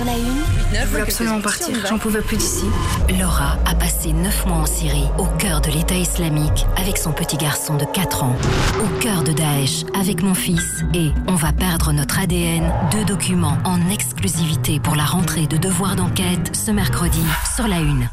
sur la une. Je veux absolument partir, j'en pouvais plus d'ici. Laura a passé 9 mois en Syrie, au cœur de l'État islamique, avec son petit garçon de 4 ans. Au cœur de Daesh, avec mon fils. Et on va perdre notre ADN. 2 documents en exclusivité pour la rentrée de Devoir d'enquête ce mercredi sur la une.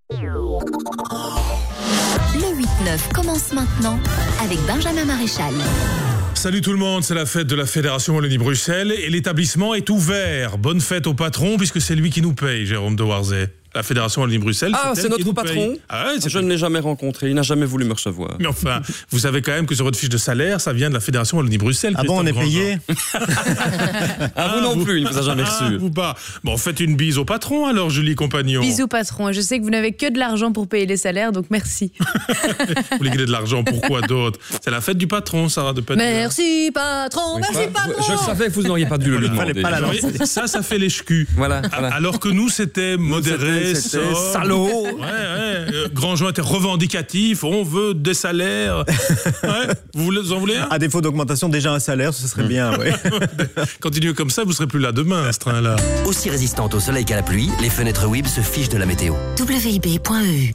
Le 8-9 commence maintenant avec Benjamin Maréchal. Salut tout le monde, c'est la fête de la Fédération Wallonie-Bruxelles et l'établissement est ouvert. Bonne fête au patron puisque c'est lui qui nous paye, Jérôme de Warzé. La Fédération Wallonie-Bruxelles, c'est notre patron. Je ne l'ai jamais rencontré, il n'a jamais voulu me recevoir. Mais enfin, vous savez quand même que sur votre fiche de salaire, ça vient de la Fédération Wallonie-Bruxelles. Ah bon, on est payé? Vous non plus, il ne vous a jamais reçu. Vous pas. Bon, faites une bise au patron alors, Julie Compagnon. Bisous patron, je sais que vous n'avez que de l'argent pour payer les salaires, donc merci. Vous voulez gagner de l'argent, pourquoi d'autre? C'est la fête du patron, Sarah de Penn. Merci patron, merci patron. Je le savais que vous n'auriez pas dû le demander. Ça fait les ch'cus. Voilà. Alors que nous, c'était modéré. C'était salaud. Grandjean était revendicatif, on veut des salaires. Vous en voulez un? À défaut d'augmentation, déjà un salaire, ce serait bien. Ouais. Continuez comme ça, vous serez plus là demain, ce train-là. Aussi résistante au soleil qu'à la pluie, les fenêtres WIB se fichent de la météo. WIB.eu.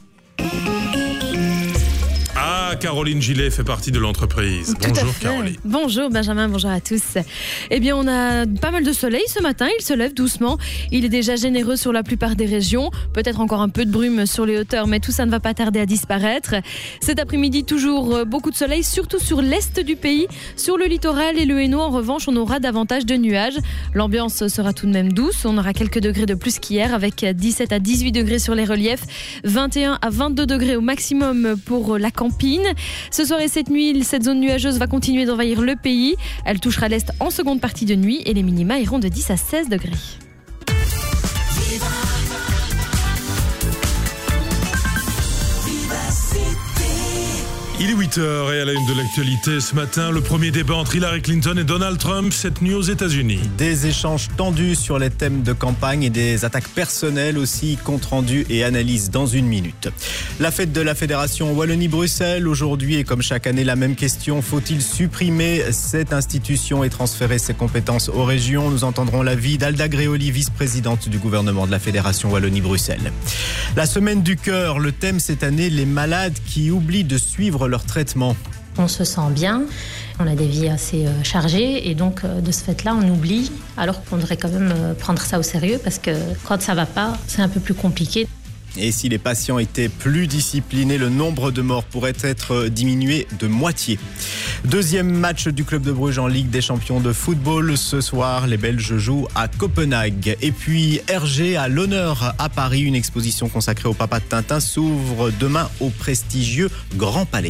Caroline Gillet fait partie de l'entreprise. Bonjour Caroline. Bonjour Benjamin, bonjour à tous. Eh bien, on a pas mal de soleil ce matin, il se lève doucement. Il est déjà généreux sur la plupart des régions. Peut-être encore un peu de brume sur les hauteurs, mais tout ça ne va pas tarder à disparaître. Cet après-midi, toujours beaucoup de soleil, surtout sur l'est du pays. Sur le littoral et le Hainaut, en revanche, on aura davantage de nuages. L'ambiance sera tout de même douce. On aura quelques degrés de plus qu'hier, avec 17 à 18 degrés sur les reliefs, 21 à 22 degrés au maximum pour la Campine. Ce soir et cette nuit, cette zone nuageuse va continuer d'envahir le pays. Elle touchera l'est en seconde partie de nuit et les minima iront de 10 à 16 degrés. Il est 8h et à la une de l'actualité ce matin, le premier débat entre Hillary Clinton et Donald Trump cette nuit aux États-Unis. Des échanges tendus sur les thèmes de campagne et des attaques personnelles aussi, compte rendu et analyse dans une minute. La fête de la Fédération Wallonie-Bruxelles aujourd'hui est comme chaque année la même question. Faut-il supprimer cette institution et transférer ses compétences aux régions? Nous entendrons l'avis d'Alda Gréoli, vice-présidente du gouvernement de la Fédération Wallonie-Bruxelles. La semaine du cœur, le thème cette année, les malades qui oublient de suivre leur traitement. On se sent bien, on a des vies assez chargées et donc de ce fait-là on oublie alors qu'on devrait quand même prendre ça au sérieux parce que quand ça va pas, c'est un peu plus compliqué. Et si les patients étaient plus disciplinés, le nombre de morts pourrait être diminué de moitié. Deuxième match du club de Bruges en Ligue des champions de football. Ce soir, les Belges jouent à Copenhague. Et puis Hergé à l'honneur à Paris. Une exposition consacrée au papa de Tintin s'ouvre demain au prestigieux Grand Palais.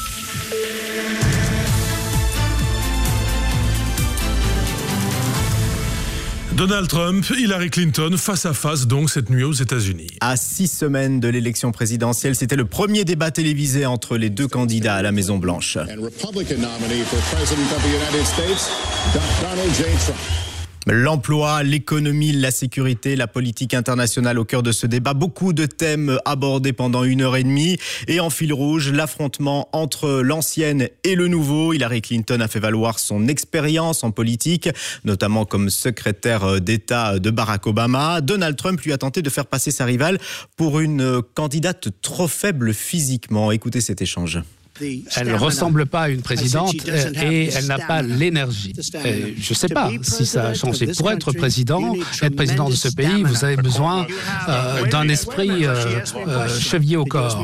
Donald Trump, Hillary Clinton, face à face donc cette nuit aux États-Unis. À 6 semaines de l'élection présidentielle, c'était le premier débat télévisé entre les deux candidats à la Maison-Blanche. L'emploi, l'économie, la sécurité, la politique internationale au cœur de ce débat. Beaucoup de thèmes abordés pendant 1h30. Et en fil rouge, l'affrontement entre l'ancienne et le nouveau. Hillary Clinton a fait valoir son expérience en politique, notamment comme secrétaire d'État de Barack Obama. Donald Trump lui a tenté de faire passer sa rivale pour une candidate trop faible physiquement. Écoutez cet échange. Elle ne ressemble pas à une présidente et elle n'a pas l'énergie. Je ne sais pas si ça a changé. Pour être président de ce pays, vous avez besoin d'un esprit chevillé au corps.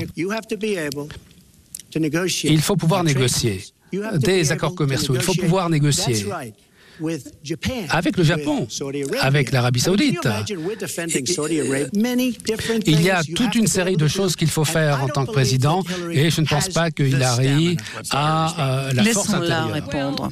Il faut pouvoir négocier des accords commerciaux. Il faut pouvoir négocier avec le Japon, avec l'Arabie Saoudite. Il y a toute une série de choses qu'il faut faire en tant que président et je ne pense pas que Hillary a la force intérieure. Répondre.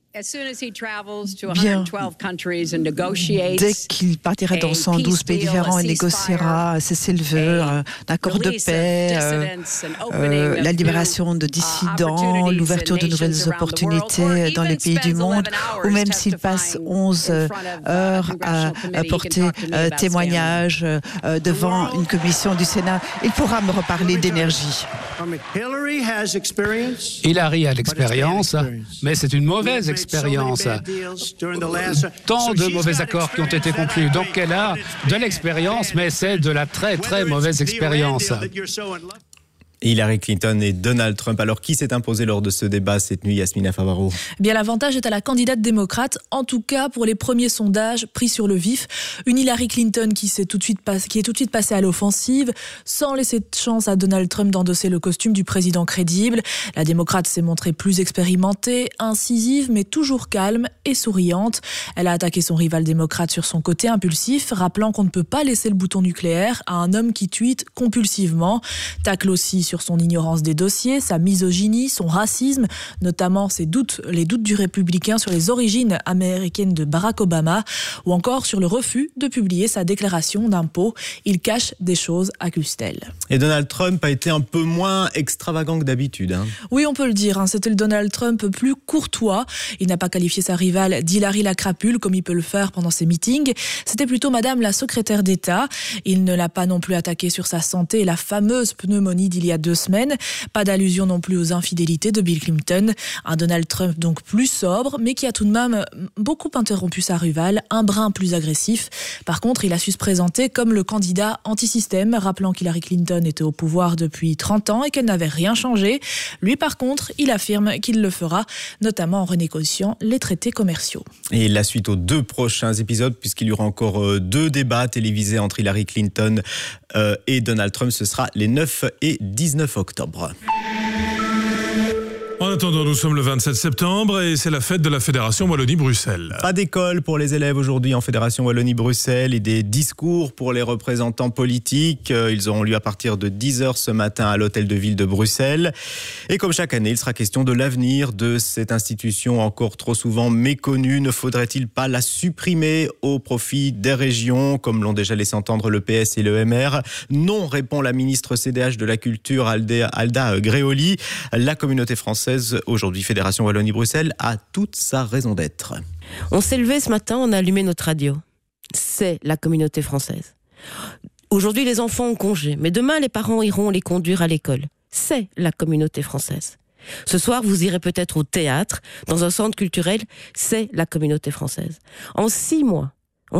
Bien. Dès qu'il partira dans 112 pays différents, il négociera un cessez-le-feu, un accord de paix, la libération de dissidents, l'ouverture de nouvelles opportunités dans les pays du monde, ou même s'il passe 11 heures à porter témoignage devant une commission du Sénat, il pourra me reparler d'énergie. Hillary a l'expérience, mais c'est une mauvaise expérience. l'expérience. Tant de mauvais accords qui ont été conclus. Donc elle a de l'expérience, mais c'est de la très très mauvaise expérience. Hillary Clinton et Donald Trump. Alors, qui s'est imposé lors de ce débat cette nuit, Yasmina Favaro? Bien, l'avantage est à la candidate démocrate, en tout cas pour les premiers sondages pris sur le vif. Une Hillary Clinton qui est tout de suite passée à l'offensive, sans laisser de chance à Donald Trump d'endosser le costume du président crédible. La démocrate s'est montrée plus expérimentée, incisive, mais toujours calme et souriante. Elle a attaqué son rival démocrate sur son côté impulsif, rappelant qu'on ne peut pas laisser le bouton nucléaire à un homme qui tweete compulsivement. Tacle aussi sur son ignorance des dossiers, sa misogynie, son racisme, notamment les doutes du républicain sur les origines américaines de Barack Obama, ou encore sur le refus de publier sa déclaration d'impôt. Il cache des choses, accuse-t-elle. Et Donald Trump a été un peu moins extravagant que d'habitude. Oui, on peut le dire. C'était le Donald Trump plus courtois. Il n'a pas qualifié sa rivale d'Hillary la crapule, comme il peut le faire pendant ses meetings. C'était plutôt Madame la secrétaire d'État. Il ne l'a pas non plus attaqué sur sa santé et la fameuse pneumonie d'il y a 2 semaines. Pas d'allusion non plus aux infidélités de Bill Clinton. Un Donald Trump donc plus sobre, mais qui a tout de même beaucoup interrompu sa rivale, un brin plus agressif. Par contre, il a su se présenter comme le candidat anti-système, rappelant qu'Hillary Clinton était au pouvoir depuis 30 ans et qu'elle n'avait rien changé. Lui, par contre, il affirme qu'il le fera, notamment en renégociant les traités commerciaux. Et la suite aux 2 prochains épisodes, puisqu'il y aura encore 2 débats télévisés entre Hillary Clinton et Donald Trump, ce sera les 9 et 19 octobre. En attendant, nous sommes le 27 septembre et c'est la fête de la Fédération Wallonie-Bruxelles. Pas d'école pour les élèves aujourd'hui en Fédération Wallonie-Bruxelles et des discours pour les représentants politiques. Ils auront lieu à partir de 10h ce matin à l'hôtel de ville de Bruxelles. Et comme chaque année, il sera question de l'avenir de cette institution encore trop souvent méconnue. Ne faudrait-il pas la supprimer au profit des régions, comme l'ont déjà laissé entendre le PS et le MR? Non, répond la ministre CDH de la Culture, Alda Gréoli. La communauté française, aujourd'hui Fédération Wallonie-Bruxelles, a toute sa raison d'être. On s'est levé ce matin, on a allumé notre radio. C'est la communauté française. Aujourd'hui, les enfants ont congé, mais demain, les parents iront les conduire à l'école. C'est la communauté française. Ce soir, vous irez peut-être au théâtre, dans un centre culturel. C'est la communauté française. En 6 mois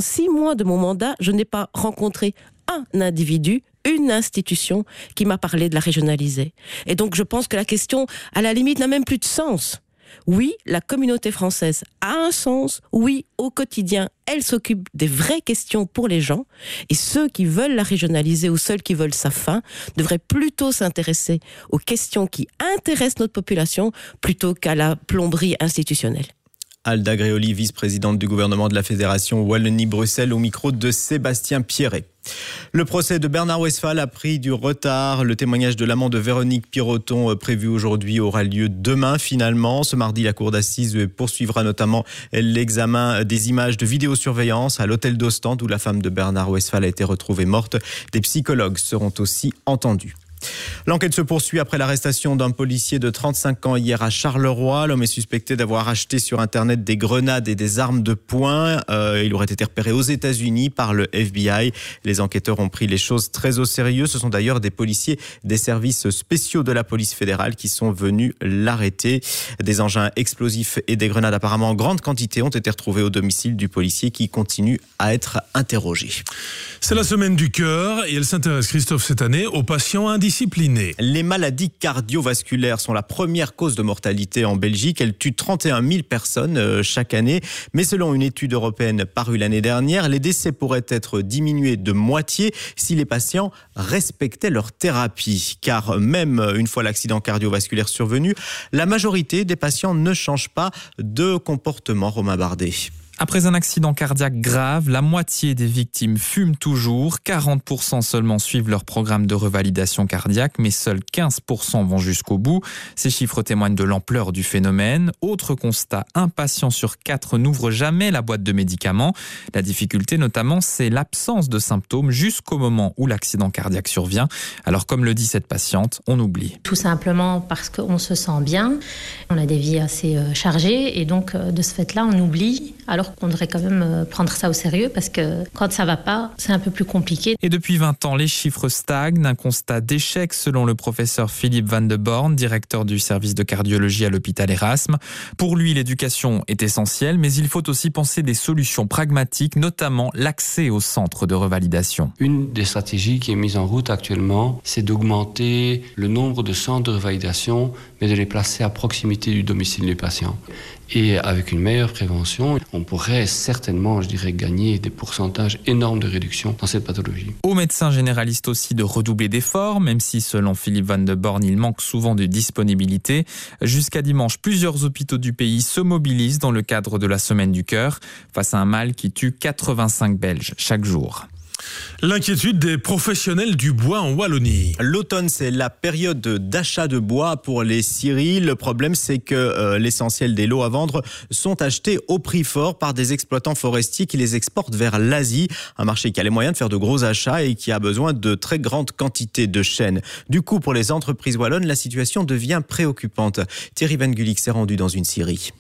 de mon mandat, je n'ai pas rencontré un individu, une institution qui m'a parlé de la régionaliser. Et donc je pense que la question, à la limite, n'a même plus de sens. Oui, la communauté française a un sens. Oui, au quotidien, elle s'occupe des vraies questions pour les gens. Et ceux qui veulent la régionaliser ou ceux qui veulent sa fin devraient plutôt s'intéresser aux questions qui intéressent notre population plutôt qu'à la plomberie institutionnelle. Alda Gréoli, vice-présidente du gouvernement de la Fédération Wallonie-Bruxelles, au micro de Sébastien Pierret. Le procès de Bernard Westphal a pris du retard. Le témoignage de l'amant de Véronique Piroton, prévu aujourd'hui, aura lieu demain finalement. Ce mardi, la cour d'assises poursuivra notamment l'examen des images de vidéosurveillance à l'hôtel d'Ostende où la femme de Bernard Westphal a été retrouvée morte. Des psychologues seront aussi entendus. L'enquête se poursuit après l'arrestation d'un policier de 35 ans hier à Charleroi. L'homme est suspecté d'avoir acheté sur Internet des grenades et des armes de poing. Il aurait été repéré aux États-Unis par le FBI. Les enquêteurs ont pris les choses très au sérieux. Ce sont d'ailleurs des policiers des services spéciaux de la police fédérale qui sont venus l'arrêter. Des engins explosifs et des grenades apparemment en grande quantité ont été retrouvés au domicile du policier qui continue à être interrogé. C'est la semaine du cœur et elle s'intéresse, Christophe, cette année aux patients indisciplinés. Les maladies cardiovasculaires sont la première cause de mortalité en Belgique. Elles tuent 31 000 personnes chaque année. Mais selon une étude européenne parue l'année dernière, les décès pourraient être diminués de moitié si les patients respectaient leur thérapie. Car même une fois l'accident cardiovasculaire survenu, la majorité des patients ne changent pas de comportement. Romain Bardet. Après un accident cardiaque grave, la moitié des victimes fument toujours, 40% seulement suivent leur programme de revalidation cardiaque, mais seuls 15% vont jusqu'au bout. Ces chiffres témoignent de l'ampleur du phénomène. Autre constat, un patient sur 4 n'ouvre jamais la boîte de médicaments. La difficulté notamment, c'est l'absence de symptômes jusqu'au moment où l'accident cardiaque survient. Alors comme le dit cette patiente, on oublie. Tout simplement parce qu'on se sent bien, on a des vies assez chargées et donc de ce fait-là, on oublie alors alors qu'on devrait quand même prendre ça au sérieux parce que quand ça va pas, c'est un peu plus compliqué. Et depuis 20 ans, les chiffres stagnent, un constat d'échec selon le professeur Philippe Van de Born, directeur du service de cardiologie à l'hôpital Erasme. Pour lui, l'éducation est essentielle, mais il faut aussi penser des solutions pragmatiques, notamment l'accès aux centres de revalidation. Une des stratégies qui est mise en route actuellement, c'est d'augmenter le nombre de centres de revalidation, mais de les placer à proximité du domicile du patient. Et avec une meilleure prévention, on pourrait certainement, gagner des pourcentages énormes de réduction dans cette pathologie. Aux médecins généralistes aussi de redoubler d'efforts, même si selon Philippe Van de Born, il manque souvent de disponibilité. Jusqu'à dimanche, plusieurs hôpitaux du pays se mobilisent dans le cadre de la Semaine du Cœur, face à un mal qui tue 85 Belges chaque jour. L'inquiétude des professionnels du bois en Wallonie. L'automne, c'est la période d'achat de bois pour les scieries. Le problème, c'est que l'essentiel des lots à vendre sont achetés au prix fort par des exploitants forestiers qui les exportent vers l'Asie. Un marché qui a les moyens de faire de gros achats et qui a besoin de très grandes quantités de chêne. Du coup, pour les entreprises wallonnes, la situation devient préoccupante. Thierry Van Gulik s'est rendu dans une scierie.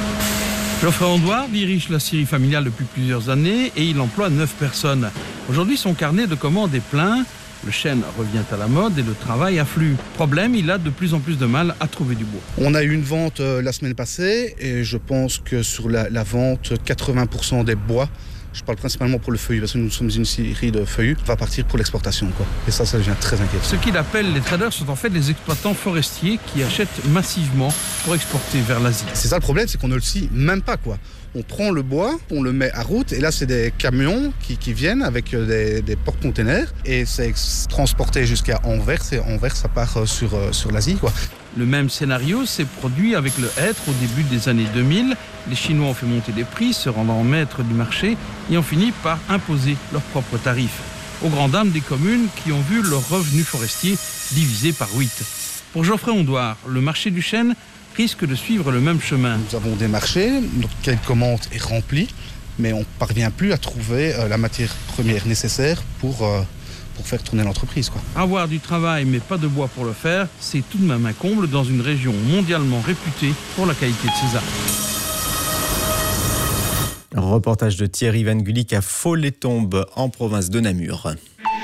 Geoffrey Ondoir dirige la scierie familiale depuis plusieurs années et il emploie 9 personnes. Aujourd'hui, son carnet de commandes est plein. Le chêne revient à la mode et le travail afflue. Problème, il a de plus en plus de mal à trouver du bois. On a eu une vente la semaine passée et je pense que sur la vente, 80% des bois, je parle principalement pour le feuillu parce que nous sommes une scierie de feuillus, va partir pour l'exportation, quoi. Et ça devient très inquiétant. Ce qu'il appelle les traders sont en fait les exploitants forestiers qui achètent massivement pour exporter vers l'Asie. C'est ça le problème, c'est qu'on ne le scie même pas, quoi. On prend le bois, on le met à route et là c'est des camions qui viennent avec des porte-containers et c'est transporté jusqu'à Anvers et Anvers ça part sur l'Asie, quoi. Le même scénario s'est produit avec le hêtre au début des années 2000. Les Chinois ont fait monter les prix, se rendant maîtres du marché et ont fini par imposer leurs propres tarifs, aux grandes dames des communes qui ont vu leur revenu forestier divisé par 8. Pour Geoffrey Ondoir, le marché du chêne risque de suivre le même chemin. Nous avons des marchés, notre cahier de commande est rempli, mais on ne parvient plus à trouver la matière première nécessaire pour faire tourner l'entreprise, quoi. Avoir du travail mais pas de bois pour le faire, c'est tout de même un comble dans une région mondialement réputée pour la qualité de ses arbres. Reportage de Thierry Van Gulik à Follet-Tombe en province de Namur.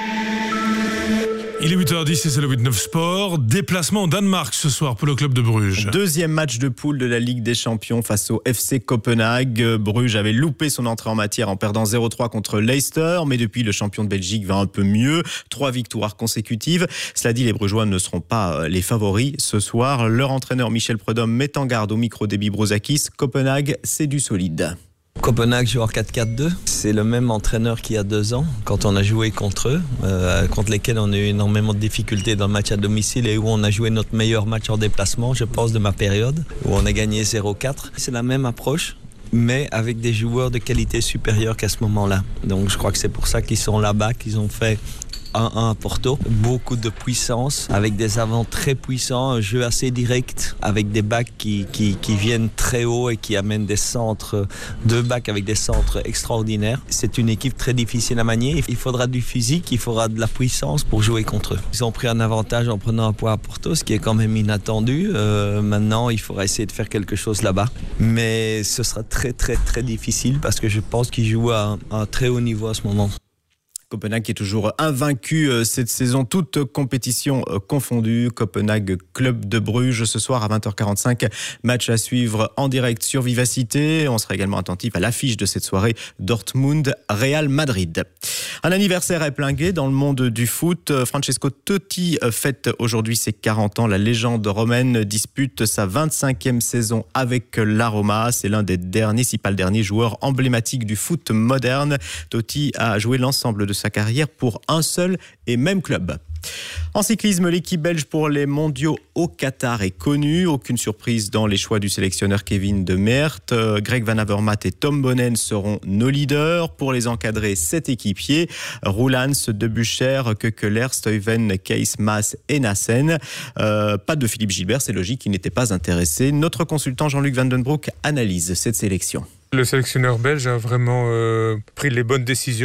Il est 8h10 et c'est le 8-9 Sport. Déplacement au Danemark ce soir pour le club de Bruges. Deuxième match de poule de la Ligue des Champions face au FC Copenhague. Bruges avait loupé son entrée en matière en perdant 0-3 contre Leicester, mais depuis le champion de Belgique va un peu mieux. 3 victoires consécutives. Cela dit, les Brugeois ne seront pas les favoris ce soir. Leur entraîneur Michel Prudhomme met en garde au micro d'Ebi Brouzakis. Copenhague, c'est du solide. Copenhague joue en 4-4-2. C'est le même entraîneur qu'il y a 2 ans, quand on a joué contre eux, contre lesquels on a eu énormément de difficultés dans le match à domicile et où on a joué notre meilleur match en déplacement, je pense, de ma période, où on a gagné 0-4. C'est la même approche, mais avec des joueurs de qualité supérieure qu'à ce moment-là. Donc je crois que c'est pour ça qu'ils sont là-bas, qu'ils ont fait 1-1 à Porto. Beaucoup de puissance, avec des avants très puissants, un jeu assez direct, avec des backs qui viennent très haut et qui amènent des centres, 2 backs avec des centres extraordinaires. C'est une équipe très difficile à manier. Il faudra du physique, il faudra de la puissance pour jouer contre eux. Ils ont pris un avantage en prenant un point à Porto, ce qui est quand même inattendu. Maintenant, il faudra essayer de faire quelque chose là-bas. Mais ce sera très très très difficile parce que je pense qu'ils jouent à un très haut niveau à ce moment. Copenhague qui est toujours invaincu cette saison, toute compétition confondue. Copenhague, club de Bruges, ce soir à 20h45. Match à suivre en direct sur Vivacité. On sera également attentif à l'affiche de cette soirée, Dortmund-Real Madrid. Un anniversaire épinglé dans le monde du foot. Francesco Totti fête aujourd'hui ses 40 ans. La légende romaine dispute sa 25e saison avec la Roma. C'est l'un des derniers, si pas le dernier, joueur emblématique du foot moderne. Totti a joué l'ensemble de sa carrière pour un seul et même club. En cyclisme, l'équipe belge pour les mondiaux au Qatar est connue. Aucune surprise dans les choix du sélectionneur Kevin De Meert. Greg Van Avermaet et Tom Bonnen seront nos leaders. Pour les encadrer, 7 équipiers. Roelans, Debucher, Keukeler, Stuyven, Kees, Maas et Nassen. Pas de Philippe Gilbert, c'est logique, il n'était pas intéressé. Notre consultant Jean-Luc Vandenbroek analyse cette sélection. Le sélectionneur belge a vraiment pris les bonnes décisions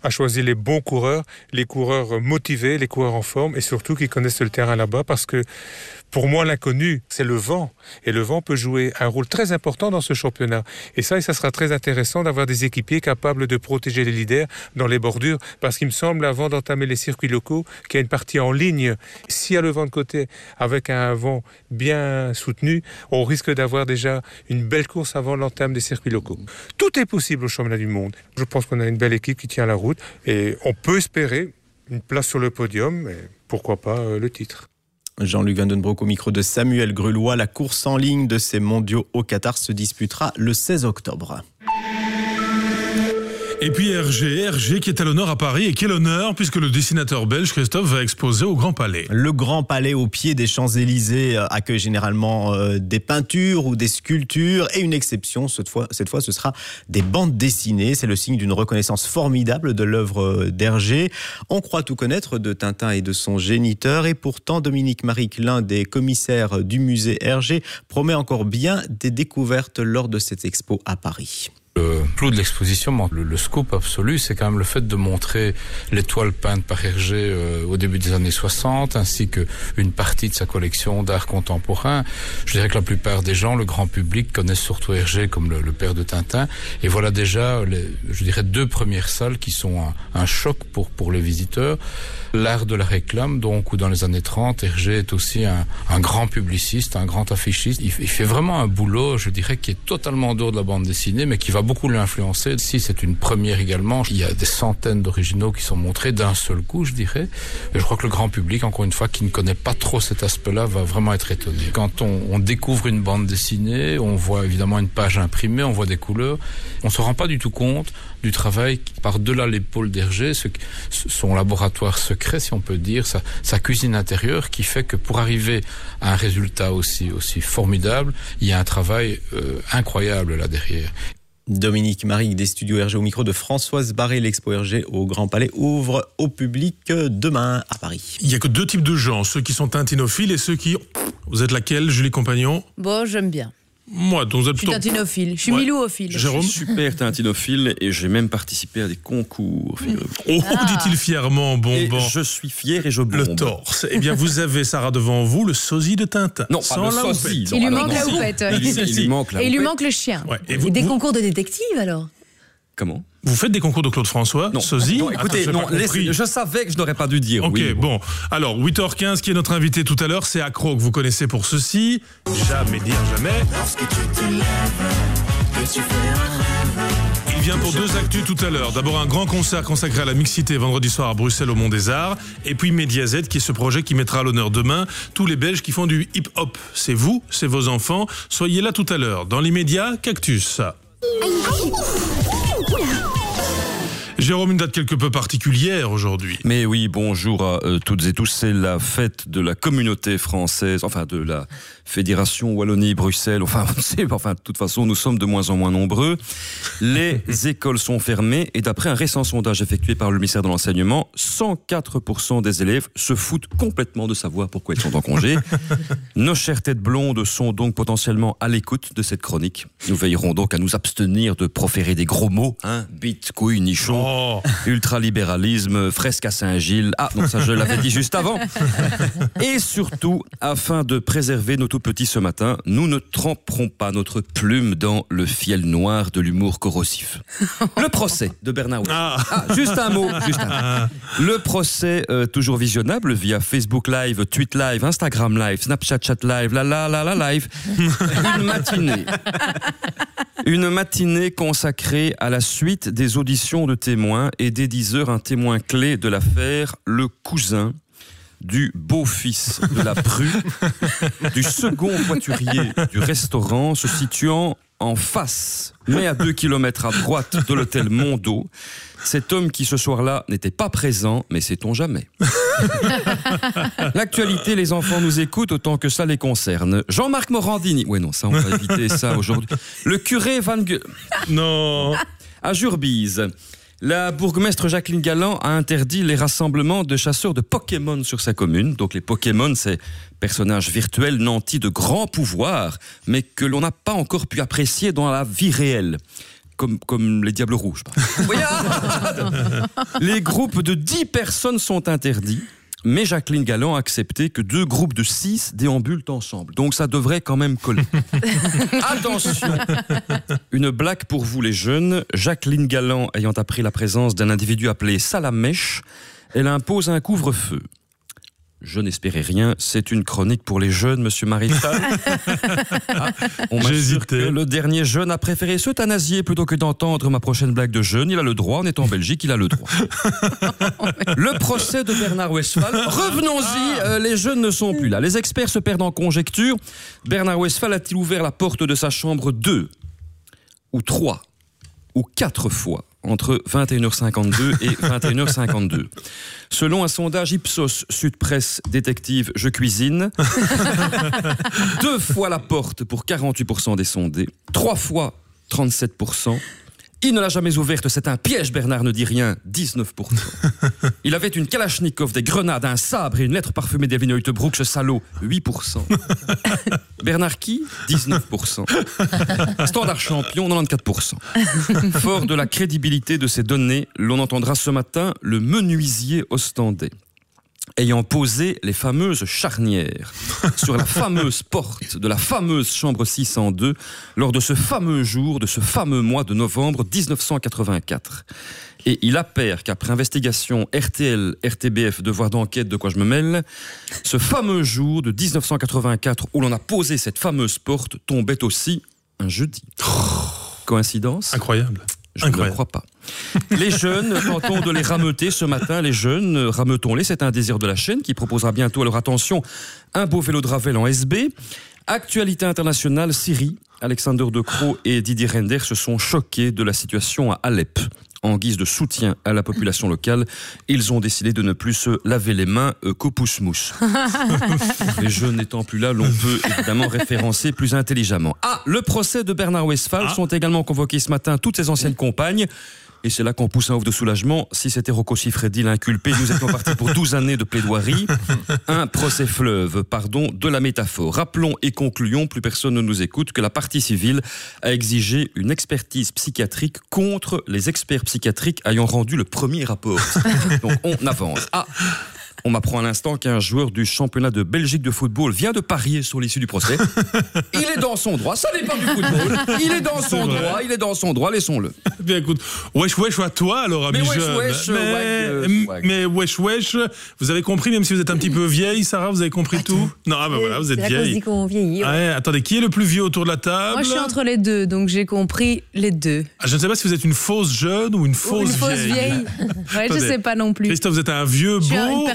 a choisi les bons coureurs, les coureurs motivés, les coureurs en forme et surtout qui connaissent le terrain là-bas parce que pour moi, l'inconnu, c'est le vent. Et le vent peut jouer un rôle très important dans ce championnat. Et ça sera très intéressant d'avoir des équipiers capables de protéger les leaders dans les bordures. Parce qu'il me semble, avant d'entamer les circuits locaux, qu'il y a une partie en ligne. S'il y a le vent de côté, avec un vent bien soutenu, on risque d'avoir déjà une belle course avant l'entame des circuits locaux. Tout est possible au championnat du monde. Je pense qu'on a une belle équipe qui tient la route. Et on peut espérer une place sur le podium, et pourquoi pas le titre. Jean-Luc Vandenbroek au micro de Samuel Grelois. La course en ligne de ces mondiaux au Qatar se disputera le 16 octobre. Et puis RG qui est à l'honneur à Paris. Et quel honneur, puisque le dessinateur belge Christophe va exposer au Grand Palais. Le Grand Palais au pied des Champs-Élysées accueille généralement des peintures ou des sculptures. Et une exception, cette fois, ce sera des bandes dessinées. C'est le signe d'une reconnaissance formidable de l'œuvre d'Hergé. On croit tout connaître de Tintin et de son géniteur. Et pourtant, Dominique Maric, l'un des commissaires du musée Hergé, promet encore bien des découvertes lors de cette expo à Paris. Le clou de l'exposition, le scoop absolu, c'est quand même le fait de montrer les toiles peintes par Hergé au début des années 60, ainsi qu'une partie de sa collection d'art contemporain. Je dirais que la plupart des gens, le grand public, connaissent surtout Hergé comme le père de Tintin. Et voilà déjà, je dirais, 2 premières salles qui sont un choc pour les visiteurs. L'art de la réclame, donc, où dans les années 30, Hergé est aussi un grand publiciste, un grand affichiste. Il fait vraiment un boulot, je dirais, qui est totalement en dehors de la bande dessinée, mais qui va beaucoup l'influencer. Si c'est une première également, il y a des centaines d'originaux qui sont montrés d'un seul coup, je dirais. Et je crois que le grand public, encore une fois, qui ne connaît pas trop cet aspect-là, va vraiment être étonné. Quand on découvre une bande dessinée, on voit évidemment une page imprimée, on voit des couleurs. On se rend pas du tout compte du travail par-delà l'épaule d'Hergé, son laboratoire secret, si on peut dire, sa cuisine intérieure, qui fait que pour arriver à un résultat aussi formidable, il y a un travail incroyable là derrière. Dominique Maric des studios Hergé au micro de Françoise Barré. L'expo Hergé au Grand Palais ouvre au public demain à Paris. Il n'y a que 2 types de gens, ceux qui sont tintinophiles et ceux qui... Vous êtes laquelle, Julie Compagnon ? Bon, j'aime bien. Moi, donc vous êtes plutôt... Je suis tintinophile, je suis milouophile. Jérôme ? Je suis super tintinophile et j'ai même participé à des concours. Dit-il fièrement, bombant. Je suis fier et je bombe. Le torse. Eh bien, vous avez, Sarah, devant vous, le sosie de Tintin. Non, pas le sosie. Il lui manque la houppette. Et il lui manque le chien. Ouais. Et des concours de détective, alors ? Comment ? Vous faites des concours de Claude François, sosie ? Non, écoutez, je savais que je n'aurais pas dû dire. Ok, oui, bon. Alors, 8h15, qui est notre invité tout à l'heure, c'est Accro, que vous connaissez pour ceci. Jamais dire jamais. Lorsque tu te lèves, que tu fais un rêve. Il vient pour 2 actus tout à l'heure. D'abord, un grand concert consacré à la mixité vendredi soir à Bruxelles au Mont des Arts. Et puis Mediaset, qui est ce projet qui mettra à l'honneur demain tous les Belges qui font du hip-hop. C'est vous, c'est vos enfants. Soyez là tout à l'heure. Dans l'immédiat, Cactus. Jérôme, une date quelque peu particulière aujourd'hui. Mais oui, bonjour à toutes et tous. C'est la fête de la communauté française, enfin de la Fédération Wallonie-Bruxelles. Enfin, on sait, de toute façon, nous sommes de moins en moins nombreux. Les écoles sont fermées et d'après un récent sondage effectué par le ministère de l'Enseignement, 104% des élèves se foutent complètement de savoir pourquoi ils sont en congé. Nos chères têtes blondes sont donc potentiellement à l'écoute de cette chronique. Nous veillerons donc à nous abstenir de proférer des gros mots, bite, couille, nichon. Ultralibéralisme, fresque à Saint-Gilles. Ah, non, ça je l'avais dit juste avant. Et surtout, afin de préserver nos tout petits ce matin, nous ne tremperons pas notre plume dans le fiel noir de l'humour corrosif. Le procès de Bernard Werber. Juste un mot. Le procès, toujours visionnable via Facebook Live, Tweet Live, Instagram Live, Snapchat Chat Live, la Live. Une matinée consacrée à la suite des auditions de témoins et dès 10h, un témoin clé de l'affaire, le cousin du beau-fils de la Pru, du second voiturier du restaurant se situant en face, mais à 2 km à droite de l'hôtel Mondo. Cet homme qui ce soir-là n'était pas présent, mais sait-on jamais. L'actualité, les enfants nous écoutent autant que ça les concerne. Jean-Marc Morandini. Ouais, non, ça, on va éviter ça aujourd'hui. Le curé Van Non. À Jurbise. La bourgmestre Jacqueline Galland a interdit les rassemblements de chasseurs de Pokémon sur sa commune. Donc les Pokémon, c'est personnages virtuels nantis de grands pouvoirs, mais que l'on n'a pas encore pu apprécier dans la vie réelle. comme les Diables Rouges. Les groupes de 10 personnes sont interdits, mais Jacqueline Galland a accepté que 2 groupes de 6 déambulent ensemble. Donc ça devrait quand même coller. Attention, une blague pour vous les jeunes. Jacqueline Galland ayant appris la présence d'un individu appelé Salamèche, elle impose un couvre-feu. Je n'espérais rien, c'est une chronique pour les jeunes, monsieur Maréchal. On m'assure que le dernier jeune a préféré s'euthanasier plutôt que d'entendre ma prochaine blague de jeune. Il a le droit, on est en Belgique, il a le droit. Le procès de Bernard Westphal. Revenons-y, les jeunes ne sont plus là. Les experts se perdent en conjectures. Bernard Westphal a-t-il ouvert la porte de sa chambre 2 ou 3 ou 4 fois entre 21h52 et 21h52. Selon un sondage Ipsos Sud Presse Détective Je Cuisine, 2 fois la porte pour 48% des sondés, 3 fois 37%. Il ne l'a jamais ouverte, c'est un piège, Bernard ne dit rien, 19%. Il avait une Kalachnikov, des grenades, un sabre et une lettre parfumée d'Evelyne Hoytebroek, ce salaud, 8%. Bernard qui 19%. Standard champion, 94%. Fort de la crédibilité de ces données, l'on entendra ce matin le menuisier ostendais, ayant posé les fameuses charnières sur la fameuse porte de la fameuse chambre 602 lors de ce fameux jour, de ce fameux mois de novembre 1984. Et il appert qu'après investigation RTL, RTBF, devoir d'enquête, de quoi je me mêle, ce fameux jour de 1984 où l'on a posé cette fameuse porte tombait aussi un jeudi. Coïncidence ? Incroyable. Je ne crois pas. Les jeunes, tentons de les rameuter ce matin. Les jeunes, rameutons-les. C'est un désir de la chaîne qui proposera bientôt à leur attention un beau vélo de Ravel en SB. Actualité internationale, Syrie. Alexander De Croo et Didier Reynders se sont choqués de la situation à Alep. En guise de soutien à la population locale, ils ont décidé de ne plus se laver les mains qu'au pouce-mousse. Les jeunes n'étant plus là, l'on peut évidemment référencer plus intelligemment. Le procès de Bernard Westphal sont également convoqués ce matin toutes ses anciennes compagnes. Et c'est là qu'on pousse un ouf de soulagement. Si c'était Rocco Siffredi l'inculpé, nous étions partis pour 12 années de plaidoirie. Un procès fleuve, pardon, de la métaphore. Rappelons et concluons, plus personne ne nous écoute, que la partie civile a exigé une expertise psychiatrique contre les experts psychiatriques ayant rendu le premier rapport. Donc on avance. On m'apprend à l'instant qu'un joueur du championnat de Belgique de football vient de parier sur l'issue du procès. Il est dans son droit, ça n'est pas du football. Il est dans son droit, laissons-le. Bien écoute, wesh à toi alors, ami jeune. Mais wesh, vous avez compris, même si vous êtes un petit peu vieille, Sarah, vous avez compris tout. Non, voilà, vous êtes vieille. C'est là qu'on se dit qu'on vieillit. Ouais, attendez, qui est le plus vieux autour de la table ? Moi, je suis entre les deux, donc j'ai compris les deux. Je ne sais pas si vous êtes une fausse jeune ou une fausse vieille. Ouais, je sais pas non plus. Christophe, vous êtes un vieux beau.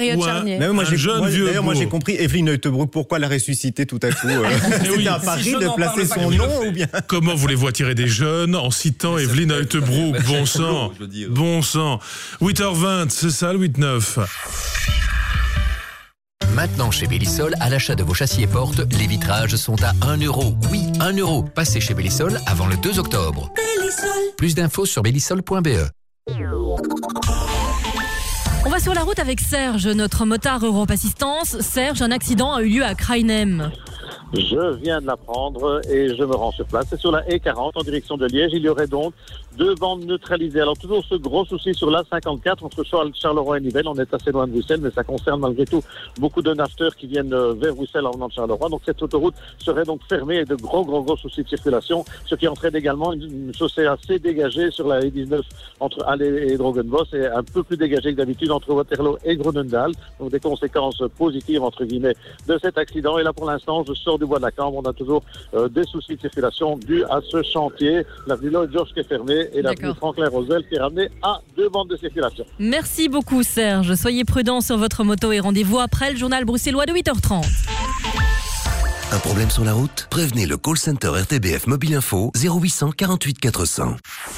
Moi j'ai compris Evelyne Hoytebroek, pourquoi la ressusciter tout à coup C'était un pari de placer son nom ou bien Comment voulez-vous attirer des jeunes en citant Evelyne Hoytebroek? Bon sang, bon sang. 8h20, c'est ça le 8-9. Maintenant chez Bellisol, à l'achat de vos châssis et portes, les vitrages sont à 1 €. Oui, 1 €. Passez chez Bellisol avant le 2 octobre. Bellisol. Plus d'infos sur bellisol.be. On va sur la route avec Serge, notre motard Europe Assistance. Serge, un accident a eu lieu à Krainem. Je viens de l'apprendre et je me rends sur place. C'est sur la E40 en direction de Liège. Il y aurait donc 2 bandes neutralisées. Alors toujours ce gros souci sur l'A54 entre Charleroi et Nivelles. On est assez loin de Bruxelles, mais ça concerne malgré tout beaucoup de nafteurs qui viennent vers Bruxelles en venant de Charleroi. Donc cette autoroute serait donc fermée et de gros soucis de circulation. Ce qui entraîne également une chaussée assez dégagée sur la E19 entre Halle et Drogenbos et un peu plus dégagée que d'habitude entre Waterloo et Groenendaal. Donc des conséquences positives entre guillemets de cet accident. Et là pour l'instant, je sors du bois de la Cambre. On a toujours des soucis de circulation dus à ce chantier. L'avenue Lloyd George qui est fermée et l'avenue Franklin-Roselle qui est ramenée à 2 bandes de circulation. Merci beaucoup Serge. Soyez prudents sur votre moto et rendez-vous après le journal bruxellois de 8h30. Un problème sur la route ? Prévenez le call center RTBF Mobile Info 0800 48 400.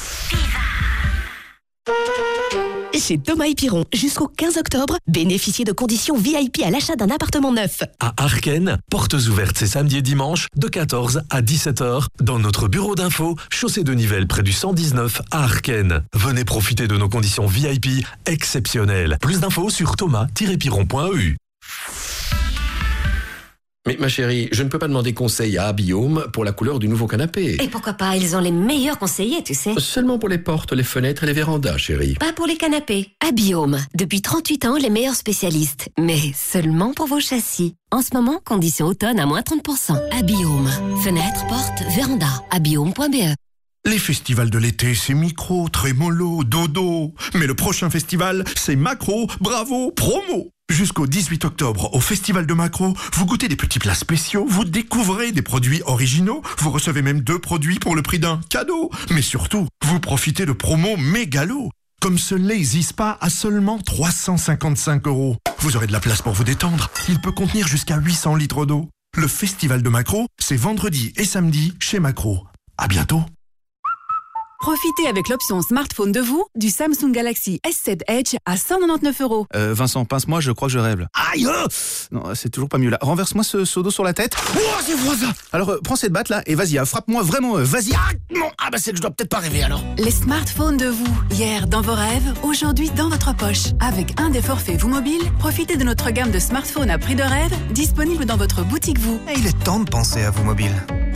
Chez Thomas & Piron, jusqu'au 15 octobre, bénéficiez de conditions VIP à l'achat d'un appartement neuf. À Arken, portes ouvertes ces samedis et dimanches de 14 à 17h dans notre bureau d'info, chaussée de Nivelles près du 119 à Arken. Venez profiter de nos conditions VIP exceptionnelles. Plus d'infos sur thomas-piron.eu. Mais ma chérie, je ne peux pas demander conseil à Abiome pour la couleur du nouveau canapé. Et pourquoi pas, ils ont les meilleurs conseillers, tu sais. Seulement pour les portes, les fenêtres et les vérandas, chérie. Pas pour les canapés. Abiome, depuis 38 ans, les meilleurs spécialistes. Mais seulement pour vos châssis. En ce moment, condition automne à moins 30%. Abiome, fenêtres, portes, vérandas. Abiome.be. Les festivals de l'été, c'est micro, trémolo, dodo. Mais le prochain festival, c'est macro, bravo, promo. Jusqu'au 18 octobre, au Festival de Macro, vous goûtez des petits plats spéciaux, vous découvrez des produits originaux, vous recevez même 2 produits pour le prix d'un cadeau. Mais surtout, vous profitez de promos mégalos. Comme ce Lazy Spa à seulement 355 €. Vous aurez de la place pour vous détendre. Il peut contenir jusqu'à 800 litres d'eau. Le Festival de Macro, c'est vendredi et samedi chez Macro. À bientôt. Profitez avec l'option smartphone de vous du Samsung Galaxy S7 Edge à 199 €. Vincent, pince-moi, je crois que je rêve. Aïe! Non, c'est toujours pas mieux là. Renverse-moi ce seau d'eau sur la tête. Oh, c'est froid ça! Alors, prends cette batte là et vas-y, frappe-moi vraiment, vas-y. Ah, non, bah c'est que je dois peut-être pas rêver alors. Les smartphones de vous, hier dans vos rêves, aujourd'hui dans votre poche. Avec un des forfaits Vous Mobile, profitez de notre gamme de smartphones à prix de rêve, disponible dans votre boutique Vous. Et il est temps de penser à Vous Mobile.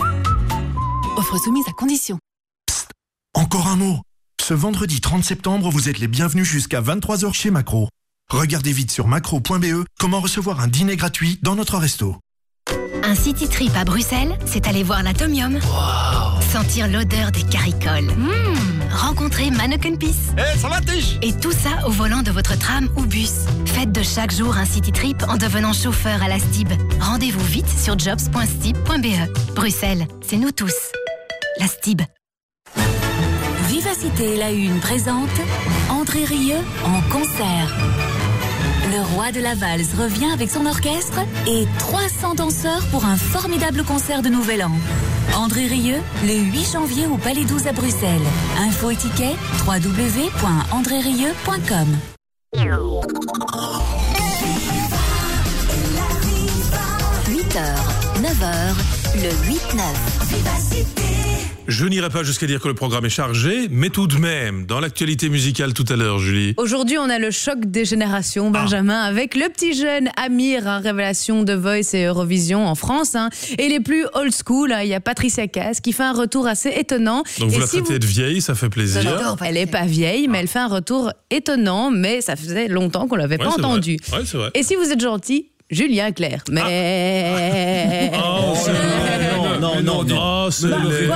Offre soumise à condition. Encore un mot. Ce vendredi 30 septembre, vous êtes les bienvenus jusqu'à 23h chez Macro. Regardez vite sur macro.be comment recevoir un dîner gratuit dans notre resto. Un city trip à Bruxelles, c'est aller voir l'Atomium. Wow. Sentir l'odeur des caricoles. Rencontrer Manneken Pis. Ça va, Tige? Et tout ça au volant de votre tram ou bus. Faites de chaque jour un city trip en devenant chauffeur à la STIB. Rendez-vous vite sur jobs.stib.be. Bruxelles, c'est nous tous. La STIB. Vivacité La Une présente André Rieu en concert. Le roi de la valse revient avec son orchestre et 300 danseurs pour un formidable concert de Nouvel An. André Rieu, le 8 janvier au Palais 12 à Bruxelles. Info et tickets www.andrerieu.com. 8h, 9h, le 8-9. Vivacité. Je n'irai pas jusqu'à dire que le programme est chargé, mais tout de même, dans l'actualité musicale tout à l'heure, Julie. Aujourd'hui, on a le choc des générations, Benjamin, avec le petit jeune Amir, révélation de Voice et Eurovision en France. Et les plus old school, il y a Patricia Cass qui fait un retour assez étonnant. Donc vous la traitez de vieille, ça fait plaisir. Elle n'est pas vieille, mais elle fait un retour étonnant, mais ça faisait longtemps qu'on ne l'avait pas entendu. Ouais, c'est vrai. Et si vous êtes gentil, Julien Clerc. Mais... Non, c'est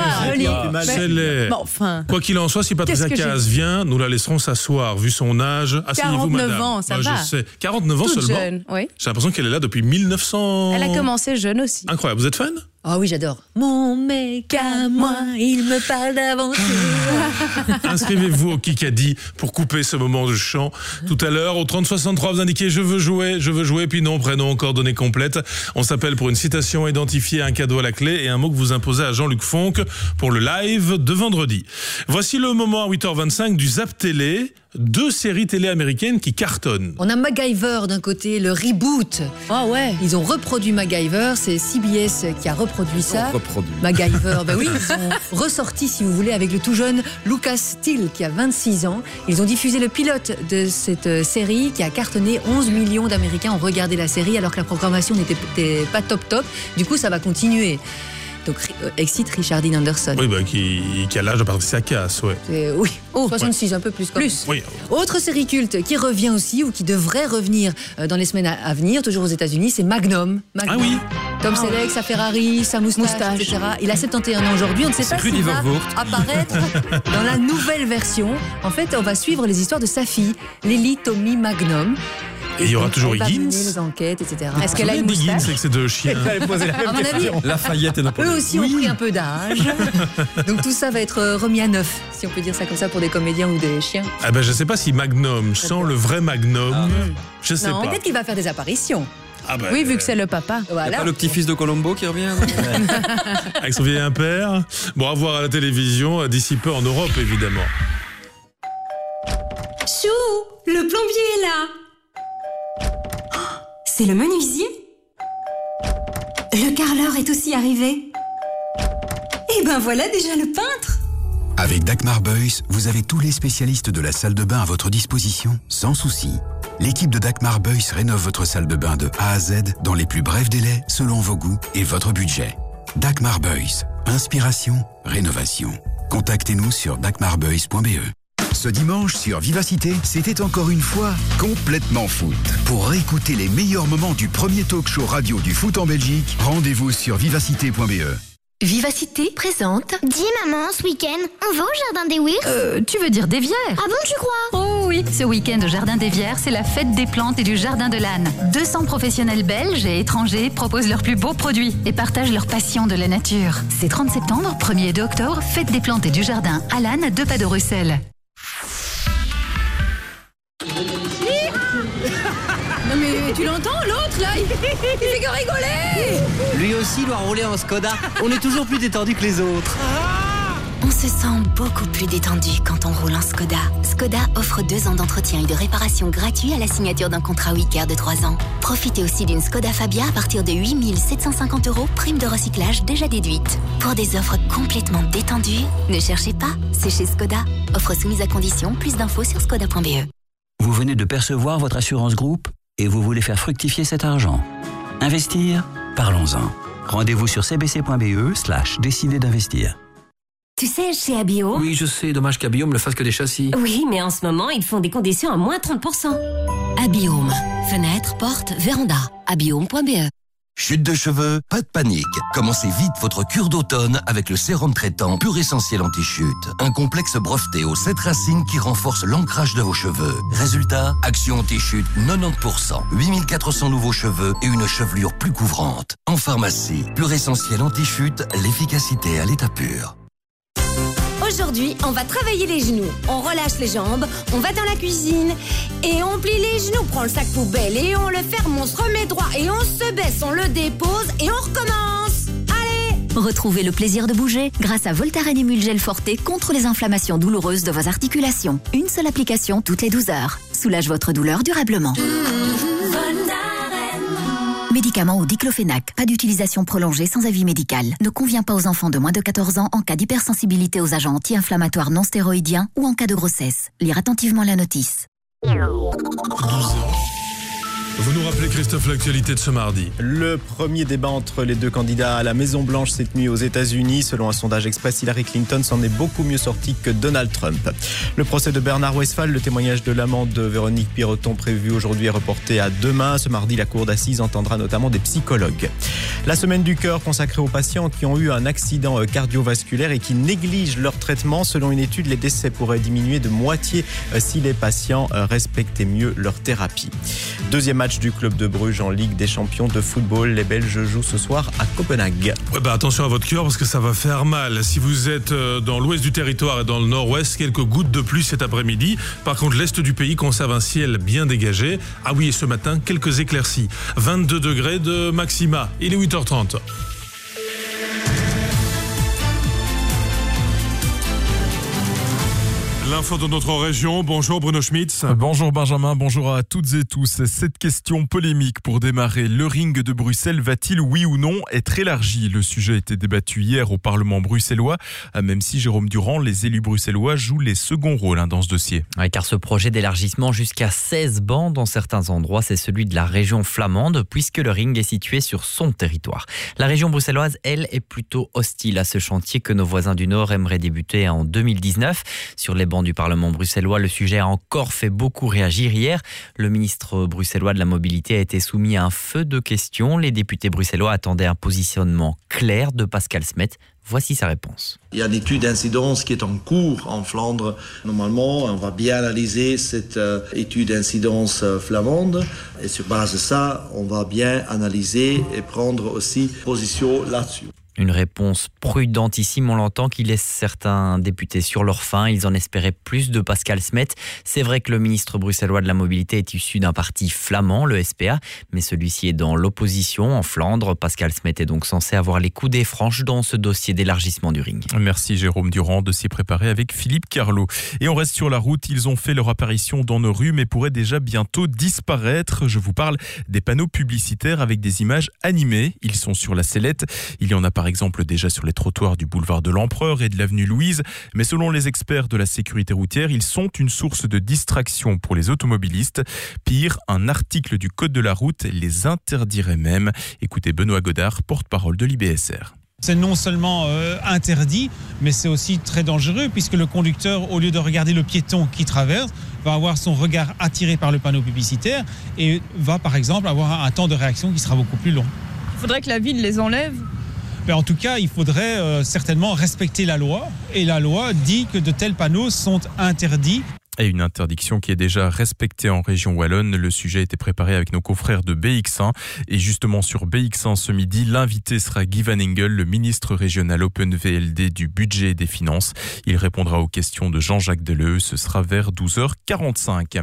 laid. Bon, enfin. Quoi qu'il en soit, si Patricia Cass vient, nous la laisserons s'asseoir, vu son âge. Asseyez-vous, madame. 49 ans, ça va. Je sais. 49 ans toute seulement. jeune, oui. J'ai l'impression qu'elle est là depuis 1900. Elle a commencé jeune aussi. Incroyable. Vous êtes fan? Ah oui, j'adore. Mon mec à moi, il me parle d'aventure. Inscrivez-vous au Kikadi pour couper ce moment de chant. Tout à l'heure, au 3063, vous indiquez je veux jouer, puis nom, prénom, coordonnées complètes. On s'appelle pour une citation identifiée, un cadeau à la clé et un mot que vous imposez à Jean-Luc Fonck pour le live de vendredi. Voici le moment à 8h25 du Zap Télé. 2 séries télé américaines qui cartonnent. On a MacGyver d'un côté, le reboot. Ah ouais. Ils ont reproduit MacGyver, c'est CBS qui a reproduit ça. MacGyver, ben oui, ils ont ressorti, si vous voulez, avec le tout jeune Lucas Steele qui a 26 ans. Ils ont diffusé le pilote de cette série qui a cartonné. 11 millions d'Américains ont regardé la série alors que la programmation n'était pas top. Du coup, ça va continuer. Donc, excite Richard Dean Anderson. Oui, qui a l'âge de Patricia Cass, ouais. Oui, 66, un peu plus. Oui. Autre série culte qui revient aussi, ou qui devrait revenir dans les semaines à venir, toujours aux États-Unis, c'est Magnum. Ah oui. Tom Selleck, sa Ferrari, sa moustache, etc. Il a 71 ans aujourd'hui. On ne sait pas s'il va apparaître dans la nouvelle version. En fait, on va suivre les histoires de sa fille, Lily Tommy Magnum. Et il y aura toujours Higgins. Les enquêtes, etc. Est-ce qu'elle a une moustache? Higgins avec ses 2 chiens. J'allais poser la même question. Lafayette et Napoléon. Eux aussi ont pris un peu d'âge. Donc tout ça va être remis à neuf, si on peut dire ça comme ça, pour des comédiens ou des chiens. Ah ben je sais pas si Magnum sans le vrai Magnum. Je sais pas. Peut-être qu'il va faire des apparitions. Oui, vu que c'est le papa. Voilà. Il y a pas le petit-fils de Colombo qui revient avec son vieil impère. Bon, à voir à la télévision, d'ici peu en Europe, évidemment. Chou, le plombier est là. C'est le menuisier? Le carreleur est aussi arrivé. Et ben voilà déjà le peintre. Avec Dagmar Beuys, vous avez tous les spécialistes de la salle de bain à votre disposition, sans souci. l'équipe de Dagmar Beuys rénove votre salle de bain de A à Z dans les plus brefs délais selon vos goûts et votre budget. Dagmar Beuys, inspiration, rénovation. Contactez-nous sur dagmarbeuys.be. Ce dimanche sur Vivacité, c'était encore une fois complètement foot. Pour réécouter les meilleurs moments du premier talk show radio du foot en Belgique, rendez-vous sur vivacité.be. Vivacité présente. Dis maman, ce week-end, on va au Jardin des Wirs? Tu veux dire des Vières? Ah bon, tu crois? Oh oui, ce week-end au Jardin des Vières, c'est la fête des plantes et du Jardin de l'Âne. 200 professionnels belges et étrangers proposent leurs plus beaux produits et partagent leur passion de la nature. C'est 30 septembre, 1er et 2 octobre, fête des plantes et du Jardin à l'Âne à 2 pas de Bruxelles. Non mais tu l'entends, l'autre là, il fait que rigoler. Lui aussi doit rouler en Skoda. On est toujours plus détendu que les autres. On se sent beaucoup plus détendu quand on roule en Skoda. Skoda offre 2 ans d'entretien et de réparation gratuits à la signature d'un contrat Wicker de 3 ans. Profitez aussi d'une Skoda Fabia à partir de 8 750 €, prime de recyclage déjà déduite. Pour des offres complètement détendues, ne cherchez pas, c'est chez Skoda. Offre soumise à condition, plus d'infos sur skoda.be. Vous venez de percevoir votre assurance groupe et vous voulez faire fructifier cet argent. Investir? Parlons-en. Rendez-vous sur cbc.be/décider d'investir. Tu sais, chez Abiome... Oui, je sais, dommage qu'Abiome ne fasse que des châssis. Oui, mais en ce moment, ils font des conditions à moins 30%. Abiome. Fenêtres, portes, véranda. Abiome.be. Chute de cheveux, pas de panique. Commencez vite votre cure d'automne avec le sérum traitant Pur Essentiel Anti-Chute. Un complexe breveté aux 7 racines qui renforce l'ancrage de vos cheveux. Résultat, action anti-chute 90%, 8400 nouveaux cheveux et une chevelure plus couvrante. En pharmacie, Pur Essentiel Anti-Chute, l'efficacité à l'état pur. Aujourd'hui, on va travailler les genoux. On relâche les jambes, on va dans la cuisine et on plie les genoux. On prend le sac poubelle et on le ferme, on se remet droit et on se baisse, on le dépose et on recommence. Allez! Retrouvez le plaisir de bouger grâce à Voltaren Emulgel Forte contre les inflammations douloureuses de vos articulations. Une seule application toutes les 12 heures. Soulage votre douleur durablement. Médicament au diclofénac. Pas d'utilisation prolongée sans avis médical. Ne convient pas aux enfants de moins de 14 ans en cas d'hypersensibilité aux agents anti-inflammatoires non stéroïdiens ou en cas de grossesse. Lire attentivement la notice. Vous nous rappelez, Christophe, l'actualité de ce mardi. Le premier débat entre les deux candidats à la Maison-Blanche cette nuit aux États-Unis. Selon un sondage Express, Hillary Clinton s'en est beaucoup mieux sortie que Donald Trump. Le procès de Bernard Westphal, le témoignage de l'amant de Véronique Piroton prévu aujourd'hui est reporté à demain. Ce mardi, la cour d'assises entendra notamment des psychologues. La semaine du cœur consacrée aux patients qui ont eu un accident cardiovasculaire et qui négligent leur traitement. Selon une étude, les décès pourraient diminuer de moitié si les patients respectaient mieux leur thérapie. Deuxième match du club de Bruges en Ligue des Champions de football. Les Belges jouent ce soir à Copenhague. Ouais, attention à votre cœur parce que ça va faire mal. Si vous êtes dans l'ouest du territoire et dans le nord-ouest, quelques gouttes de pluie cet après-midi. Par contre, l'est du pays conserve un ciel bien dégagé. Ah oui, et ce matin, quelques éclaircies. 22 degrés de maxima. Il est 8h30. L'info de notre région. Bonjour Bruno Schmitz. Bonjour Benjamin, bonjour à toutes et tous. Cette question polémique pour démarrer. Le ring de Bruxelles va-t-il, oui ou non, être élargi? Le sujet a été débattu hier au Parlement bruxellois, même si Jérôme Durand, les élus bruxellois jouent les seconds rôles dans ce dossier. Ouais, car ce projet d'élargissement jusqu'à 16 bancs dans certains endroits, c'est celui de la région flamande, puisque le ring est situé sur son territoire. La région bruxelloise, elle, est plutôt hostile à ce chantier que nos voisins du Nord aimeraient débuter en 2019. Sur les bancs du Parlement bruxellois, le sujet a encore fait beaucoup réagir hier. Le ministre bruxellois de la Mobilité a été soumis à un feu de questions. Les députés bruxellois attendaient un positionnement clair de Pascal Smet. Voici sa réponse. Il y a une étude d'incidence qui est en cours en Flandre. Normalement, on va bien analyser cette étude d'incidence flamande. Et sur base de ça, on va bien analyser et prendre aussi position là-dessus. Une réponse prudentissime, on l'entend, qui laisse certains députés sur leur faim. Ils en espéraient plus de Pascal Smet. C'est vrai que le ministre bruxellois de la Mobilité est issu d'un parti flamand, le SPA, mais celui-ci est dans l'opposition en Flandre. Pascal Smet est donc censé avoir les coudées franches dans ce dossier d'élargissement du ring. Merci Jérôme Durand, dossier préparé avec Philippe Carlo. Et on reste sur la route, ils ont fait leur apparition dans nos rues, mais pourraient déjà bientôt disparaître. Je vous parle des panneaux publicitaires avec des images animées. Ils sont sur la sellette. Il y en a par exemple déjà sur les trottoirs du boulevard de l'Empereur et de l'avenue Louise. Mais selon les experts de la sécurité routière, ils sont une source de distraction pour les automobilistes. Pire, un article du Code de la route les interdirait même. Écoutez Benoît Godard, porte-parole de l'IBSR. C'est non seulement interdit, mais c'est aussi très dangereux puisque le conducteur, au lieu de regarder le piéton qui traverse, va avoir son regard attiré par le panneau publicitaire et va par exemple avoir un temps de réaction qui sera beaucoup plus long. Il faudrait que la ville les enlève. Mais en tout cas, il faudrait certainement respecter la loi et la loi dit que de tels panneaux sont interdits. Et une interdiction qui est déjà respectée en région wallonne. Le sujet a été préparé avec nos confrères de BX1. Et justement sur BX1 ce midi, l'invité sera Guy Van Engel, le ministre régional Open VLD du budget et des finances. Il répondra aux questions de Jean-Jacques Deleu. Ce sera vers 12h45.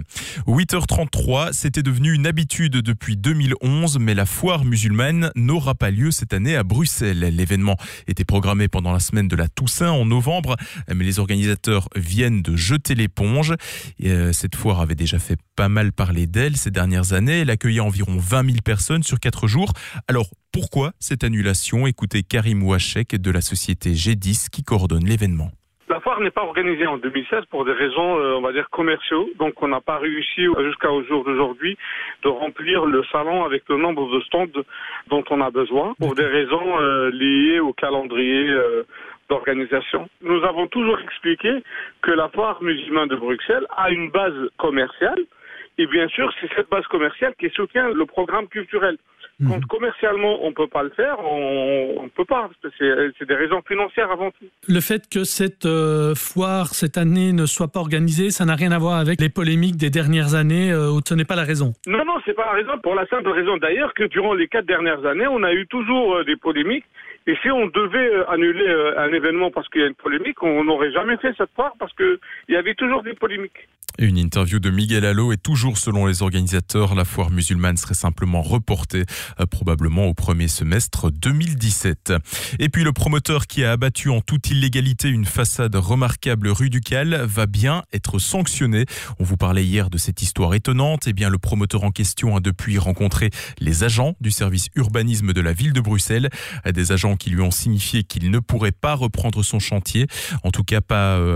8h33, c'était devenu une habitude depuis 2011, mais la foire musulmane n'aura pas lieu cette année à Bruxelles. L'événement était programmé pendant la semaine de la Toussaint en novembre, mais les organisateurs viennent de jeter l'éponge. Cette foire avait déjà fait pas mal parler d'elle ces dernières années. Elle accueillait environ 20 000 personnes sur 4 jours. Alors, pourquoi cette annulation ? Écoutez Karim Ouachek de la société G10 qui coordonne l'événement. La foire n'est pas organisée en 2016 pour des raisons, on va dire, commerciaux. Donc, on n'a pas réussi jusqu'au jour d'aujourd'hui de remplir le salon avec le nombre de stands dont on a besoin pour des raisons liées au calendrier d'organisation. Nous avons toujours expliqué que la foire musulmane de Bruxelles a une base commerciale et bien sûr c'est cette base commerciale qui soutient le programme culturel. Quand commercialement on ne peut pas le faire, on ne peut pas, parce que c'est des raisons financières avant tout. Le fait que cette foire cette année ne soit pas organisée, ça n'a rien à voir avec les polémiques des dernières années, ce n'est pas la raison. Non, c'est pas la raison, pour la simple raison d'ailleurs que durant les 4 dernières années, on a eu toujours des polémiques. Et si on devait annuler un événement parce qu'il y a une polémique, on n'aurait jamais fait cette foire parce qu'il y avait toujours des polémiques. Une interview de Miguel Allo et toujours selon les organisateurs, la foire musulmane serait simplement reportée probablement au premier semestre 2017. Et puis le promoteur qui a abattu en toute illégalité une façade remarquable rue Ducal va bien être sanctionné. On vous parlait hier de cette histoire étonnante. Eh bien le promoteur en question a depuis rencontré les agents du service urbanisme de la ville de Bruxelles, des agents qui lui ont signifié qu'il ne pourrait pas reprendre son chantier, en tout cas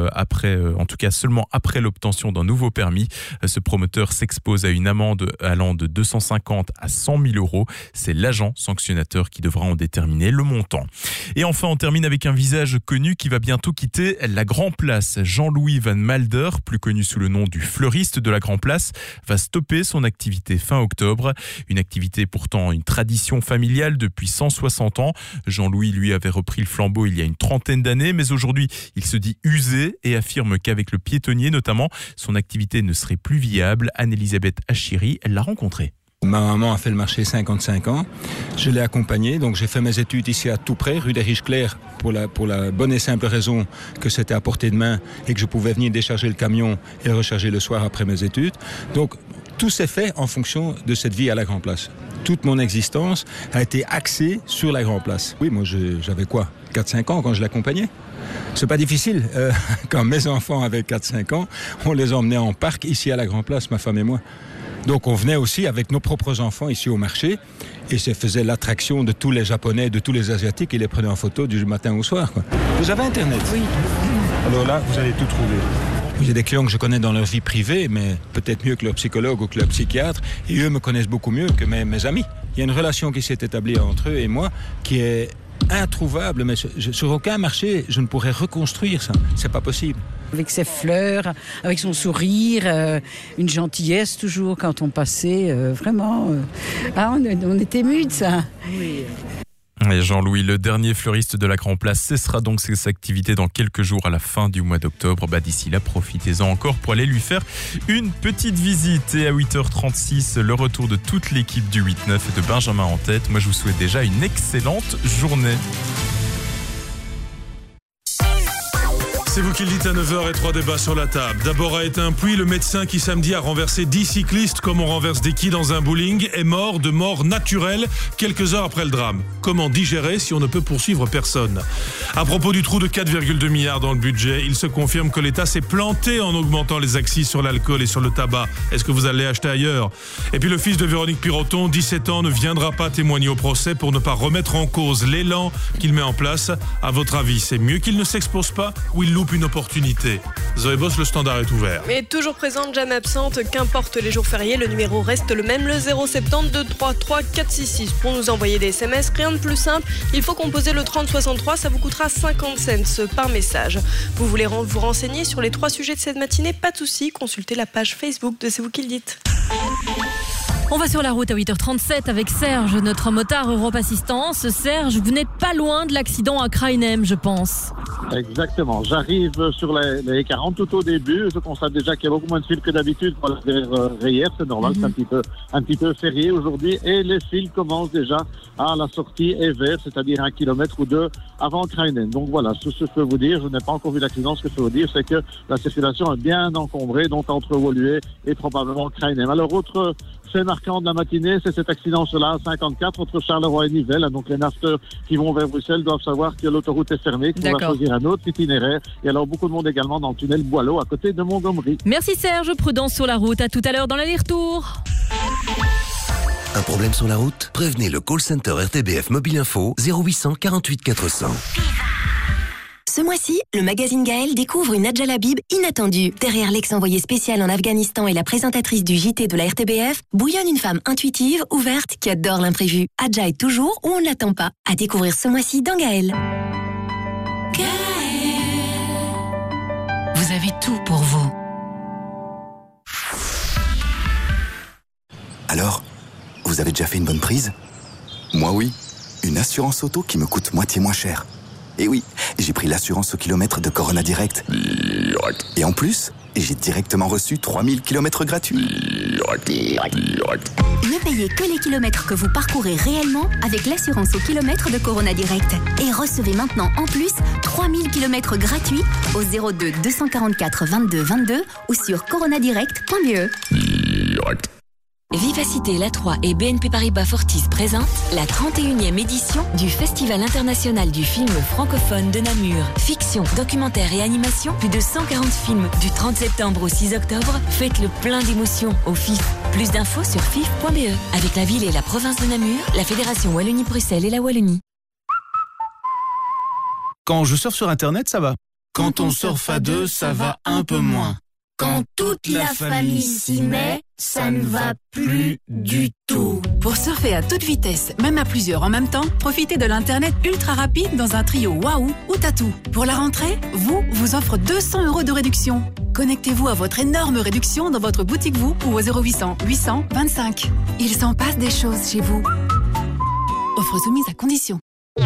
seulement après l'obtention d'un nouveau permis. Ce promoteur s'expose à une amende allant de 250 à 100 000 euros. C'est l'agent sanctionnateur qui devra en déterminer le montant. Et enfin, on termine avec un visage connu qui va bientôt quitter la Grand Place. Jean-Louis Van Malder, plus connu sous le nom du fleuriste de la Grand Place, va stopper son activité fin octobre. Une activité pourtant une tradition familiale depuis 160 ans. Jean-Louis, lui, avait repris le flambeau il y a une trentaine d'années, mais aujourd'hui, il se dit usé et affirme qu'avec le piétonnier notamment, son activité ne serait plus viable. Anne-Elisabeth Achiri, elle l'a rencontré. Ma maman a fait le marché 55 ans. Je l'ai accompagnée, donc j'ai fait mes études ici à tout près, rue des Riches-Claires, pour la bonne et simple raison que c'était à portée de main et que je pouvais venir décharger le camion et le recharger le soir après mes études. Donc tout s'est fait en fonction de cette vie à la Grand Place. Toute mon existence a été axée sur la Grand Place. Oui, moi j'avais 4-5 ans quand je l'accompagnais. C'est pas difficile. Quand mes enfants avaient 4-5 ans, on les emmenait en parc ici à la Grand Place, ma femme et moi. Donc on venait aussi avec nos propres enfants ici au marché et ça faisait l'attraction de tous les Japonais, de tous les Asiatiques, ils les prenaient en photo du matin au soir. Vous avez Internet ? Oui. Alors là, vous allez tout trouver. Il y a des clients que je connais dans leur vie privée, mais peut-être mieux que leur psychologue ou que leur psychiatre, et eux me connaissent beaucoup mieux que mes amis. Il y a une relation qui s'est établie entre eux et moi qui est introuvable, mais sur aucun marché, je ne pourrais reconstruire ça. C'est pas possible. Avec ses fleurs, avec son sourire, une gentillesse toujours quand on passait, vraiment. On était émus de ça. Oui. Et Jean-Louis, le dernier fleuriste de la Grand Place, cessera donc ses activités dans quelques jours à la fin du mois d'octobre. D'ici là, profitez-en encore pour aller lui faire une petite visite. Et à 8h36, le retour de toute l'équipe du 8-9 et de Benjamin en tête. Moi, je vous souhaite déjà une excellente journée. C'est vous qui le dites à 9h et 3 débats sur la table. D'abord a été un puits, le médecin qui samedi a renversé 10 cyclistes comme on renverse des quilles dans un bowling est mort de mort naturelle quelques heures après le drame. Comment digérer si on ne peut poursuivre personne? À propos du trou de 4,2 milliards dans le budget, il se confirme que l'État s'est planté en augmentant les accises sur l'alcool et sur le tabac. Est-ce que vous allez acheter ailleurs? Et puis le fils de Véronique Piroton, 17 ans, ne viendra pas témoigner au procès pour ne pas remettre en cause l'élan qu'il met en place. À votre avis, c'est mieux qu'il ne s'expose pas ou il loupe une opportunité? Zoé Boss, le standard est ouvert. Mais toujours présente, jamais absente, qu'importe les jours fériés, le numéro reste le même, le 070 233 466. Pour nous envoyer des SMS, rien de plus simple, il faut composer le 3063, ça vous coûtera 50 cents par message. Vous voulez vous renseigner sur les 3 sujets de cette matinée? Pas de souci, consultez la page Facebook de C'est vous qui le dites. On va sur la route à 8h37 avec Serge, notre motard Europe Assistance. Serge, vous n'êtes pas loin de l'accident à Krainem, je pense. Exactement. J'arrive sur les 40 tout au début. Je constate déjà qu'il y a beaucoup moins de fils que d'habitude pour la Rayère. C'est normal, c'est un petit peu férié aujourd'hui. Et les fils commencent déjà à la sortie Evert, c'est-à-dire 1 kilomètre ou 2 avant Krainem. Donc voilà, ce que je peux vous dire, je n'ai pas encore vu l'accident. Ce que je peux vous dire, c'est que la circulation est bien encombrée, donc entre Woluwe et probablement Krainem. Alors, autre fait marquant de la matinée, c'est cet accident sur la A54 entre Charleroi et Nivelles. Donc les nafteurs qui vont vers Bruxelles doivent savoir que l'autoroute est fermée, qu'on va choisir un autre itinéraire. Et alors beaucoup de monde également dans le tunnel Boileau à côté de Montgomery. Merci Serge, prudence sur la route. À tout à l'heure dans l'aller-retour. Un problème sur la route? Prévenez le call center RTBF Mobile Info 0800 48 400. Ce mois-ci, le magazine Gaël découvre une Adja Labib inattendue. Derrière l'ex-envoyé spécial en Afghanistan et la présentatrice du JT de la RTBF, bouillonne une femme intuitive, ouverte, qui adore l'imprévu. Adja est toujours où on ne l'attend pas. À découvrir ce mois-ci dans Gaël. Vous avez tout pour vous. Alors, vous avez déjà fait une bonne prise? Moi oui, une assurance auto qui me coûte moitié moins cher. Et oui, j'ai pris l'assurance au kilomètre de Corona Direct. Et en plus, j'ai directement reçu 3000 kilomètres gratuits. Ne payez que les kilomètres que vous parcourez réellement avec l'assurance au kilomètre de Corona Direct. Et recevez maintenant en plus 3000 kilomètres gratuits au 02 244 22 22 ou sur coronadirect.be. Vivacité La 3 et BNP Paribas Fortis présentent la 31e édition du Festival international du film francophone de Namur. Fiction, documentaire et animation, plus de 140 films du 30 septembre au 6 octobre. Faites le plein d'émotions au FIF. Plus d'infos sur fif.be. Avec la ville et la province de Namur, la Fédération Wallonie-Bruxelles et la Wallonie. Quand je surfe sur Internet, ça va. Quand on surfe à deux, ça va un peu moins. Quand toute la famille s'y met, ça ne va plus du tout. Pour surfer à toute vitesse, même à plusieurs en même temps, profitez de l'Internet ultra rapide dans un trio Waouh ou Tatou. Pour la rentrée, vous offre 200 € de réduction. Connectez-vous à votre énorme réduction dans votre boutique ou au 0800 800 25. Il s'en passe des choses chez vous. Offre soumise à condition.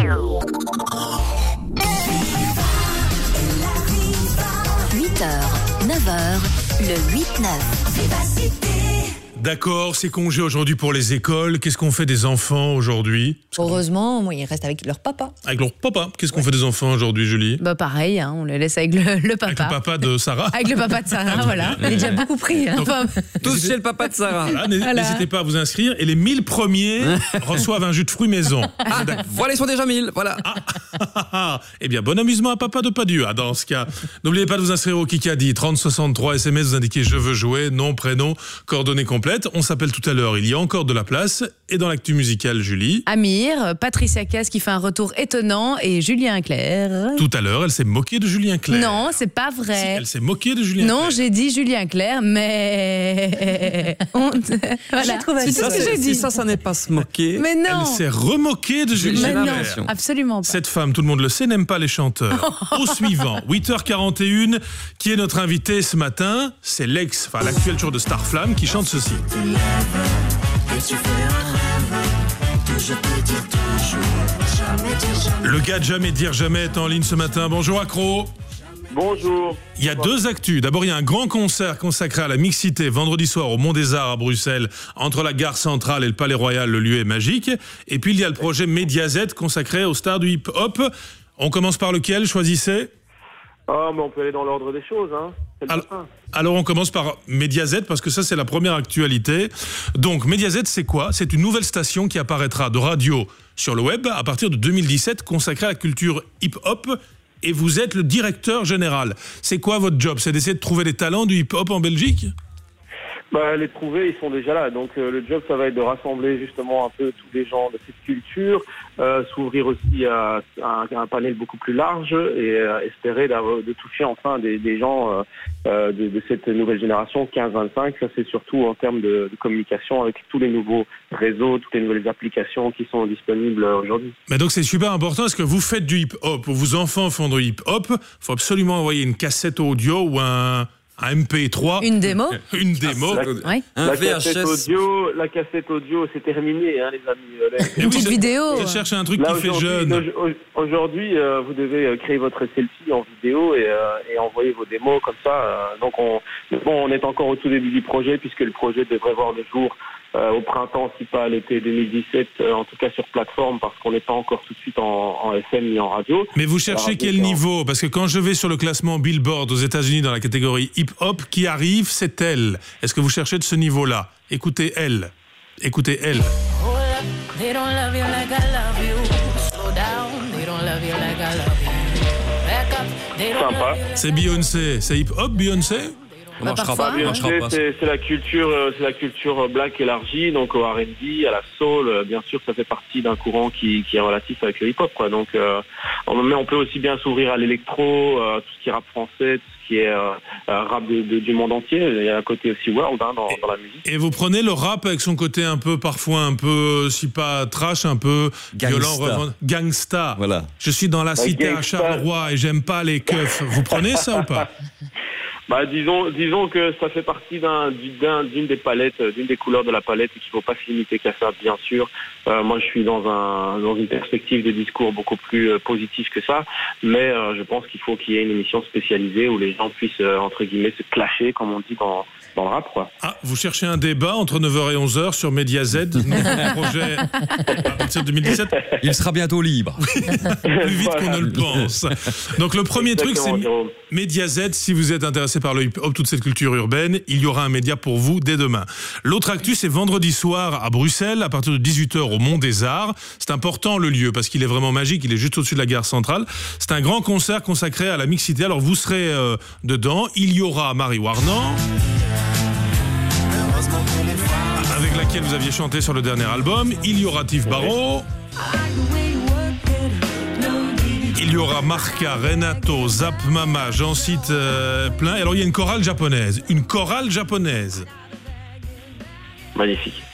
8h, 9h, le 8-9. D'accord, c'est congé aujourd'hui pour les écoles. Qu'est-ce qu'on fait des enfants aujourd'hui? Heureusement, moi, ils restent avec leur papa. Avec leur papa? Qu'est-ce qu'on fait des enfants aujourd'hui, Julie? Bah pareil, hein, on les laisse avec le papa. Avec le papa de Sarah? Avec le papa de Sarah, voilà. Il est déjà beaucoup pris. Hein. Donc, tous chez le papa de Sarah. Voilà, n'hésitez pas à vous inscrire. Et les 1000 premiers reçoivent un jus de fruits maison. Voilà, ils sont déjà 1000. Voilà. Eh bien, bon amusement à papa de Padua, dans ce cas. N'oubliez pas de vous inscrire au Kikadi. 3063 SMS, vous indiquez je veux jouer, nom, prénom, coordonnées complètes. On s'appelle tout à l'heure, il y a encore de la place. Et dans l'actu musicale, Julie. Amir, Patricia Cass qui fait un retour étonnant et Julien Clerc. Tout à l'heure, elle s'est moquée de Julien Clerc. Non, c'est pas vrai. Si, elle s'est moquée de Julien Clerc. Non, j'ai dit Julien Clerc, mais... Voilà. C'est ça, ce que j'ai dit. Ça n'est pas se moquer. Mais non. Elle s'est remoquée de Julien Clerc. Non, absolument pas. Cette femme, tout le monde le sait, n'aime pas les chanteurs. Au suivant, 8h41, qui est notre invité ce matin, c'est l'actuel tour de Starflamme qui chante ceci. Le gars de Jamais dire jamais est en ligne ce matin. Bonjour Accro. Bonjour. Il y a deux actus. D'abord, il y a un grand concert consacré à la mixité vendredi soir au Mont des Arts à Bruxelles, entre la gare centrale et le Palais Royal. Le lieu est magique. Et puis, il y a le projet Mediaset consacré aux stars du hip-hop. On commence par lequel? Choisissez. Ah, mais on peut aller dans l'ordre des choses, hein. Alors on commence par Mediaset, parce que ça c'est la première actualité. Donc Mediaset, c'est quoi? C'est une nouvelle station qui apparaîtra de radio sur le web à partir de 2017, consacrée à la culture hip-hop. Et vous êtes le directeur général. C'est quoi votre job? C'est d'essayer de trouver des talents du hip-hop en Belgique? Les trouver, ils sont déjà là. Donc le job, ça va être de rassembler justement un peu tous les gens de cette culture, s'ouvrir aussi à un panel beaucoup plus large et espérer de toucher enfin des gens de cette nouvelle génération 15-25. Ça, c'est surtout en termes de communication avec tous les nouveaux réseaux, toutes les nouvelles applications qui sont disponibles aujourd'hui. Mais donc c'est super important. Est-ce que vous faites du hip-hop, vos enfants font du hip-hop? Il faut absolument envoyer une cassette audio ou un MP3. Une démo. Une démo. La cassette audio, c'est terminé, hein, les amis. Une petite vidéo. Vous cherchez un truc qui fait jeune. Aujourd'hui, vous devez créer votre selfie en vidéo et envoyer vos démos comme ça. Donc on est encore au tout début du projet, puisque le projet devrait voir le jour au printemps, si pas à l'été 2017, en tout cas sur plateforme, parce qu'on n'est pas encore tout de suite en FM ni en radio. Mais vous cherchez quel niveau? Parce que quand je vais sur le classement Billboard aux États-Unis dans la catégorie hip-hop, qui arrive, c'est elle. Est-ce que vous cherchez de ce niveau-là? Écoutez elle. Écoutez elle. Sympa. C'est Beyoncé. C'est hip-hop, Beyoncé? C'est la culture black élargie, donc au R&B, à la soul. Bien sûr, ça fait partie d'un courant qui est relatif avec le hip-hop, quoi. Donc, mais on peut aussi bien s'ouvrir à l'électro, tout ce qui est rap français, tout ce qui est rap du monde entier. Il y a un côté aussi world dans la musique. Et vous prenez le rap avec son côté parfois un peu, si pas trash, un peu violent, gangsta. Voilà. Je suis dans la cité à Charleroi et j'aime pas les keufs. Vous prenez ça ou pas? Disons que ça fait partie d'une des palettes, d'une des couleurs de la palette, et qu'il ne faut pas se limiter qu'à ça, bien sûr. Moi, je suis dans une perspective de discours beaucoup plus positif que ça, mais je pense qu'il faut qu'il y ait une émission spécialisée où les gens puissent, entre guillemets, se clasher, comme on dit dans le rap, quoi. Ah, vous cherchez un débat entre 9h et 11h sur Mediaset, nouveau projet à partir de 2017? Il sera bientôt libre. Plus vite qu'on ne le pense. Donc le premier truc, c'est Mediaset. Si vous êtes intéressé par le hip-hop, toute cette culture urbaine, il y aura un média pour vous dès demain. L'autre actu, c'est vendredi soir à Bruxelles, à partir de 18h au Mont des Arts. C'est important le lieu, parce qu'il est vraiment magique, il est juste au-dessus de la gare centrale. C'est un grand concert consacré à la mixité. Alors vous serez dedans. Il y aura Marie Warnant, avec laquelle vous aviez chanté sur le dernier album. Il y aura Tiff Barrow. Il y aura Marca, Renato, Zap Mama, j'en cite plein. Et alors il y a une chorale japonaise. Une chorale japonaise. Magnifique.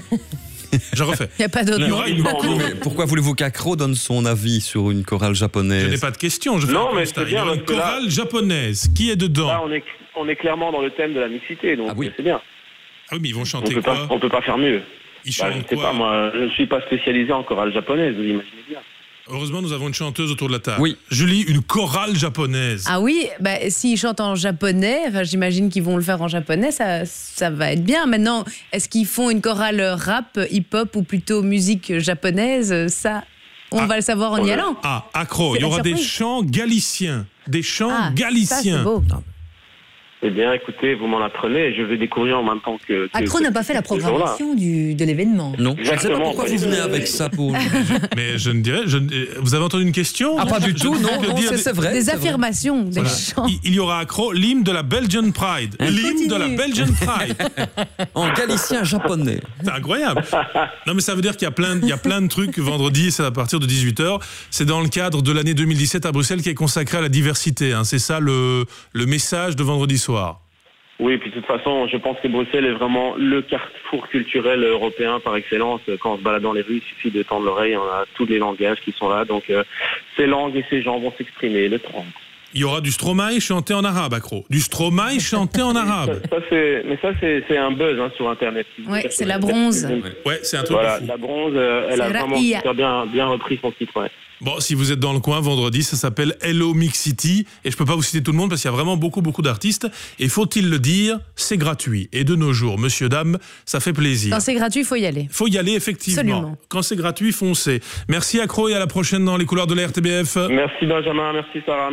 Je refais. Il n'y a pas d'autre nom. Mais pourquoi voulez-vous qu'Acro donne son avis sur une chorale japonaise? Je n'ai pas de question. C'est bien. Une chorale japonaise. Qui est dedans? Là, on est clairement dans le thème de la mixité, donc c'est bien. Ah oui, mais ils vont chanter quoi? On peut pas faire mieux. Ils chantent je sais quoi? pas, moi, je ne suis pas spécialisé en chorale japonaise, vous imaginez bien. Heureusement, nous avons une chanteuse autour de la table. Oui. Julie, une chorale japonaise. Ah oui, s'ils chantent en japonais, j'imagine qu'ils vont le faire en japonais, ça va être bien. Maintenant, est-ce qu'ils font une chorale rap, hip-hop ou plutôt musique japonaise? Ça, on va le savoir en y allant. Ah, accro, il y aura des chants galiciens. Des chants galiciens. Ça, c'est beau. Eh bien, écoutez, vous m'en apprenez et je vais découvrir en même temps que... Accro n'a pas fait la programmation de l'événement. Non, je ne sais pas pourquoi vous venez avec ça pour... Mais je ne dirais... Vous avez entendu une question? Ah, pas du tout, non, c'est vrai. Des affirmations, des chants. Il y aura accro, l'hymne de la Belgian Pride. L'hymne de la Belgian Pride. En galicien japonais. C'est incroyable. Non, mais ça veut dire qu'il y a plein de trucs vendredi, c'est à partir de 18h. C'est dans le cadre de l'année 2017 à Bruxelles qui est consacré à la diversité. C'est ça le message de vendredi soir. Oui, puis de toute façon, je pense que Bruxelles est vraiment le carrefour culturel européen par excellence. Quand on se balade dans les rues, il suffit de tendre l'oreille, on a tous les langages qui sont là. Donc, ces langues et ces gens vont s'exprimer le 30. Il y aura du Stromae chanté en arabe, accro. Du Stromae chanté en arabe. Ça, c'est un buzz sur Internet. Ouais, c'est la bronze. Ouais, c'est un truc. Voilà, la bronze, elle a vraiment bien repris son titre. Ouais. Bon, si vous êtes dans le coin, vendredi, ça s'appelle Hello Mix City. Et je peux pas vous citer tout le monde parce qu'il y a vraiment beaucoup d'artistes. Et faut-il le dire, c'est gratuit. Et de nos jours, monsieur, dame, ça fait plaisir. Quand c'est gratuit, il faut y aller. Faut y aller, effectivement. Absolument. Quand c'est gratuit, foncez. Merci, accro, et à la prochaine dans les couloirs de la RTBF. Merci, Benjamin. Merci, Sarah. Merci, Jérôme.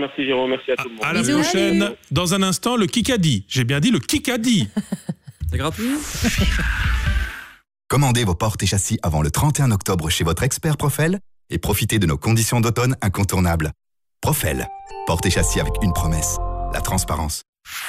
merci à tout le monde. À la prochaine. Dans un instant, le Kikadi. J'ai bien dit le Kikadi. C'est gratuit. Commandez vos portes et châssis avant le 31 octobre chez votre expert Profel et profitez de nos conditions d'automne incontournables. Profel, portes et châssis avec une promesse, la transparence.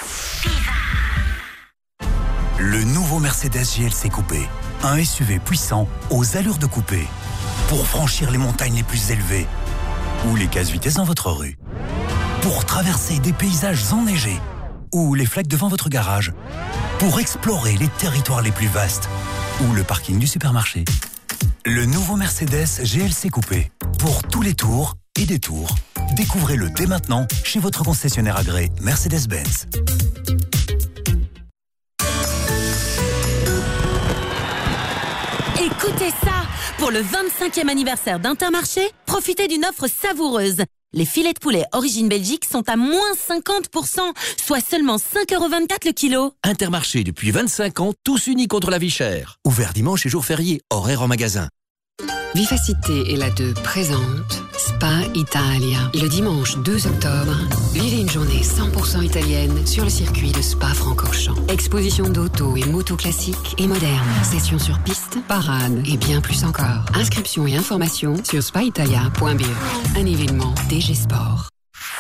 Le nouveau Mercedes GLC Coupé. Un SUV puissant aux allures de coupé. Pour franchir les montagnes les plus élevées. Ou les casse-vitesses dans votre rue. Pour traverser des paysages enneigés. Ou les flaques devant votre garage. Pour explorer les territoires les plus vastes. Ou le parking du supermarché. Le nouveau Mercedes GLC Coupé. Pour tous les tours et détours. Découvrez-le dès maintenant chez votre concessionnaire agréé Mercedes-Benz. Écoutez ça! Pour le 25e anniversaire d'Intermarché, profitez d'une offre savoureuse. Les filets de poulet Origine Belgique sont à moins 50%, soit seulement 5,24€ le kilo. Intermarché depuis 25 ans, tous unis contre la vie chère. Ouvert dimanche et jours fériés, horaire en magasin. Vivacité et la 2 présente Spa Italia. Le dimanche 2 octobre, vivez une journée 100% italienne sur le circuit de Spa-Francorchamps. Exposition d'auto et moto classiques et modernes. Sessions sur piste, parade et bien plus encore. Inscription et informations sur spaitalia.be. Un événement DG Sport.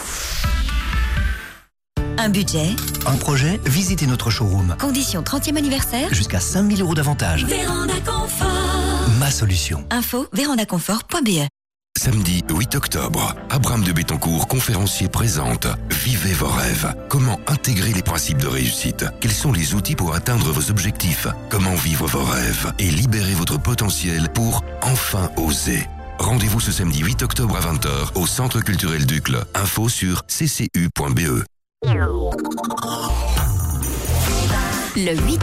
Un budget, un projet, visitez notre showroom. condition 30e anniversaire, Jusqu'à 5 000 € d'avantage. Véranda Confort. Ma solution. Info, vérandaconfort.be. Samedi 8 octobre, Abraham de Bettencourt, conférencier, présente Vivez vos rêves. Comment intégrer les principes de réussite? Quels sont les outils pour atteindre vos objectifs? Comment vivre vos rêves et libérer votre potentiel pour enfin oser? Rendez-vous ce samedi 8 octobre à 20h au Centre culturel d'Uccle. Info sur ccu.be. Le 8-9.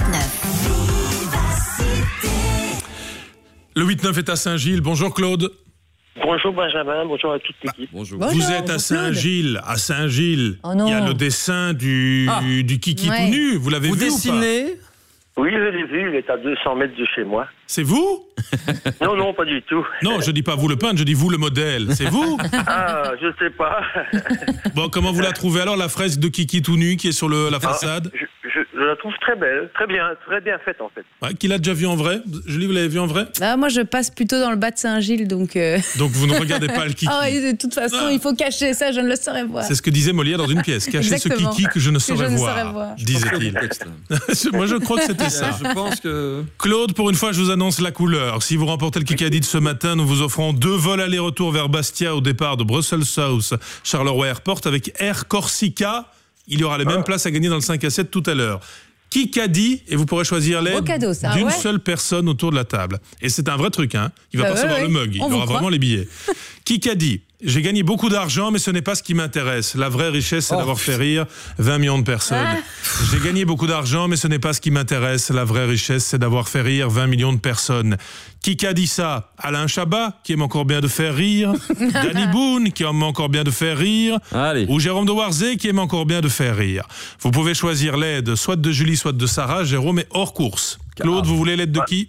Le 8-9 est à Saint-Gilles. Bonjour Claude. Bonjour Benjamin, bonjour à toute l'équipe. Bonjour. Vous êtes à Saint-Gilles. À Saint-Gilles, Oh non. il y a le dessin du Kiki tout nu. Vous l'avez vu ou pas? Oui, je l'ai vu, il est à 200 mètres de chez moi. C'est vous? Non, non, pas du tout. Non, je dis pas vous le peintre, je dis vous le modèle. C'est vous? Ah, je sais pas. Bon, comment vous la trouvez alors, la fresque de Kiki tout nu qui est sur la façade? Je la trouve très belle, très bien faite en fait. Ouais, qui l'a déjà vu en vrai? Julie, vous l'avez vu en vrai? Ah, moi, je passe plutôt dans le bas de Saint-Gilles, donc... Donc vous ne regardez pas le Kiki? Ah ouais, de toute façon, il faut cacher ça, je ne le saurais voir. C'est ce que disait Molière dans une pièce. Cachez ce Exactement. Kiki que je ne saurais saurais voir, voir. disait-il. Moi, je crois que c'était ça. Je pense que... Claude, pour une fois, je vous annonce la couleur. Si vous remportez le Kikadi de ce matin, nous vous offrons 2 vols aller-retour vers Bastia au départ de Brussels South, Charleroi Airport avec Air Corsica. Il y aura les mêmes places à gagner dans le 5 à 7 tout à l'heure. Kikadi, et vous pourrez choisir l'aide cadeau, ça. d'une Ah ouais seule personne autour de la table. Et c'est un vrai truc, hein. Il va Bah pas recevoir ouais, le mug, il on vous aura croit. vraiment les billets. Kikadi, j'ai gagné beaucoup d'argent, mais ce n'est pas ce qui m'intéresse. La vraie richesse, c'est d'avoir fait rire 20 millions de personnes. J'ai gagné beaucoup d'argent, mais ce n'est pas ce qui m'intéresse. La vraie richesse, c'est d'avoir fait rire 20 millions de personnes. Qui a dit ça? Alain Chabat, qui aime encore bien de faire rire. Danny Boone, qui aime encore bien de faire rire. Ou Jérôme de Warzé, qui aime encore bien de faire rire. Vous pouvez choisir l'aide, soit de Julie, soit de Sarah. Jérôme est hors course. Claude, vous voulez l'aide de qui?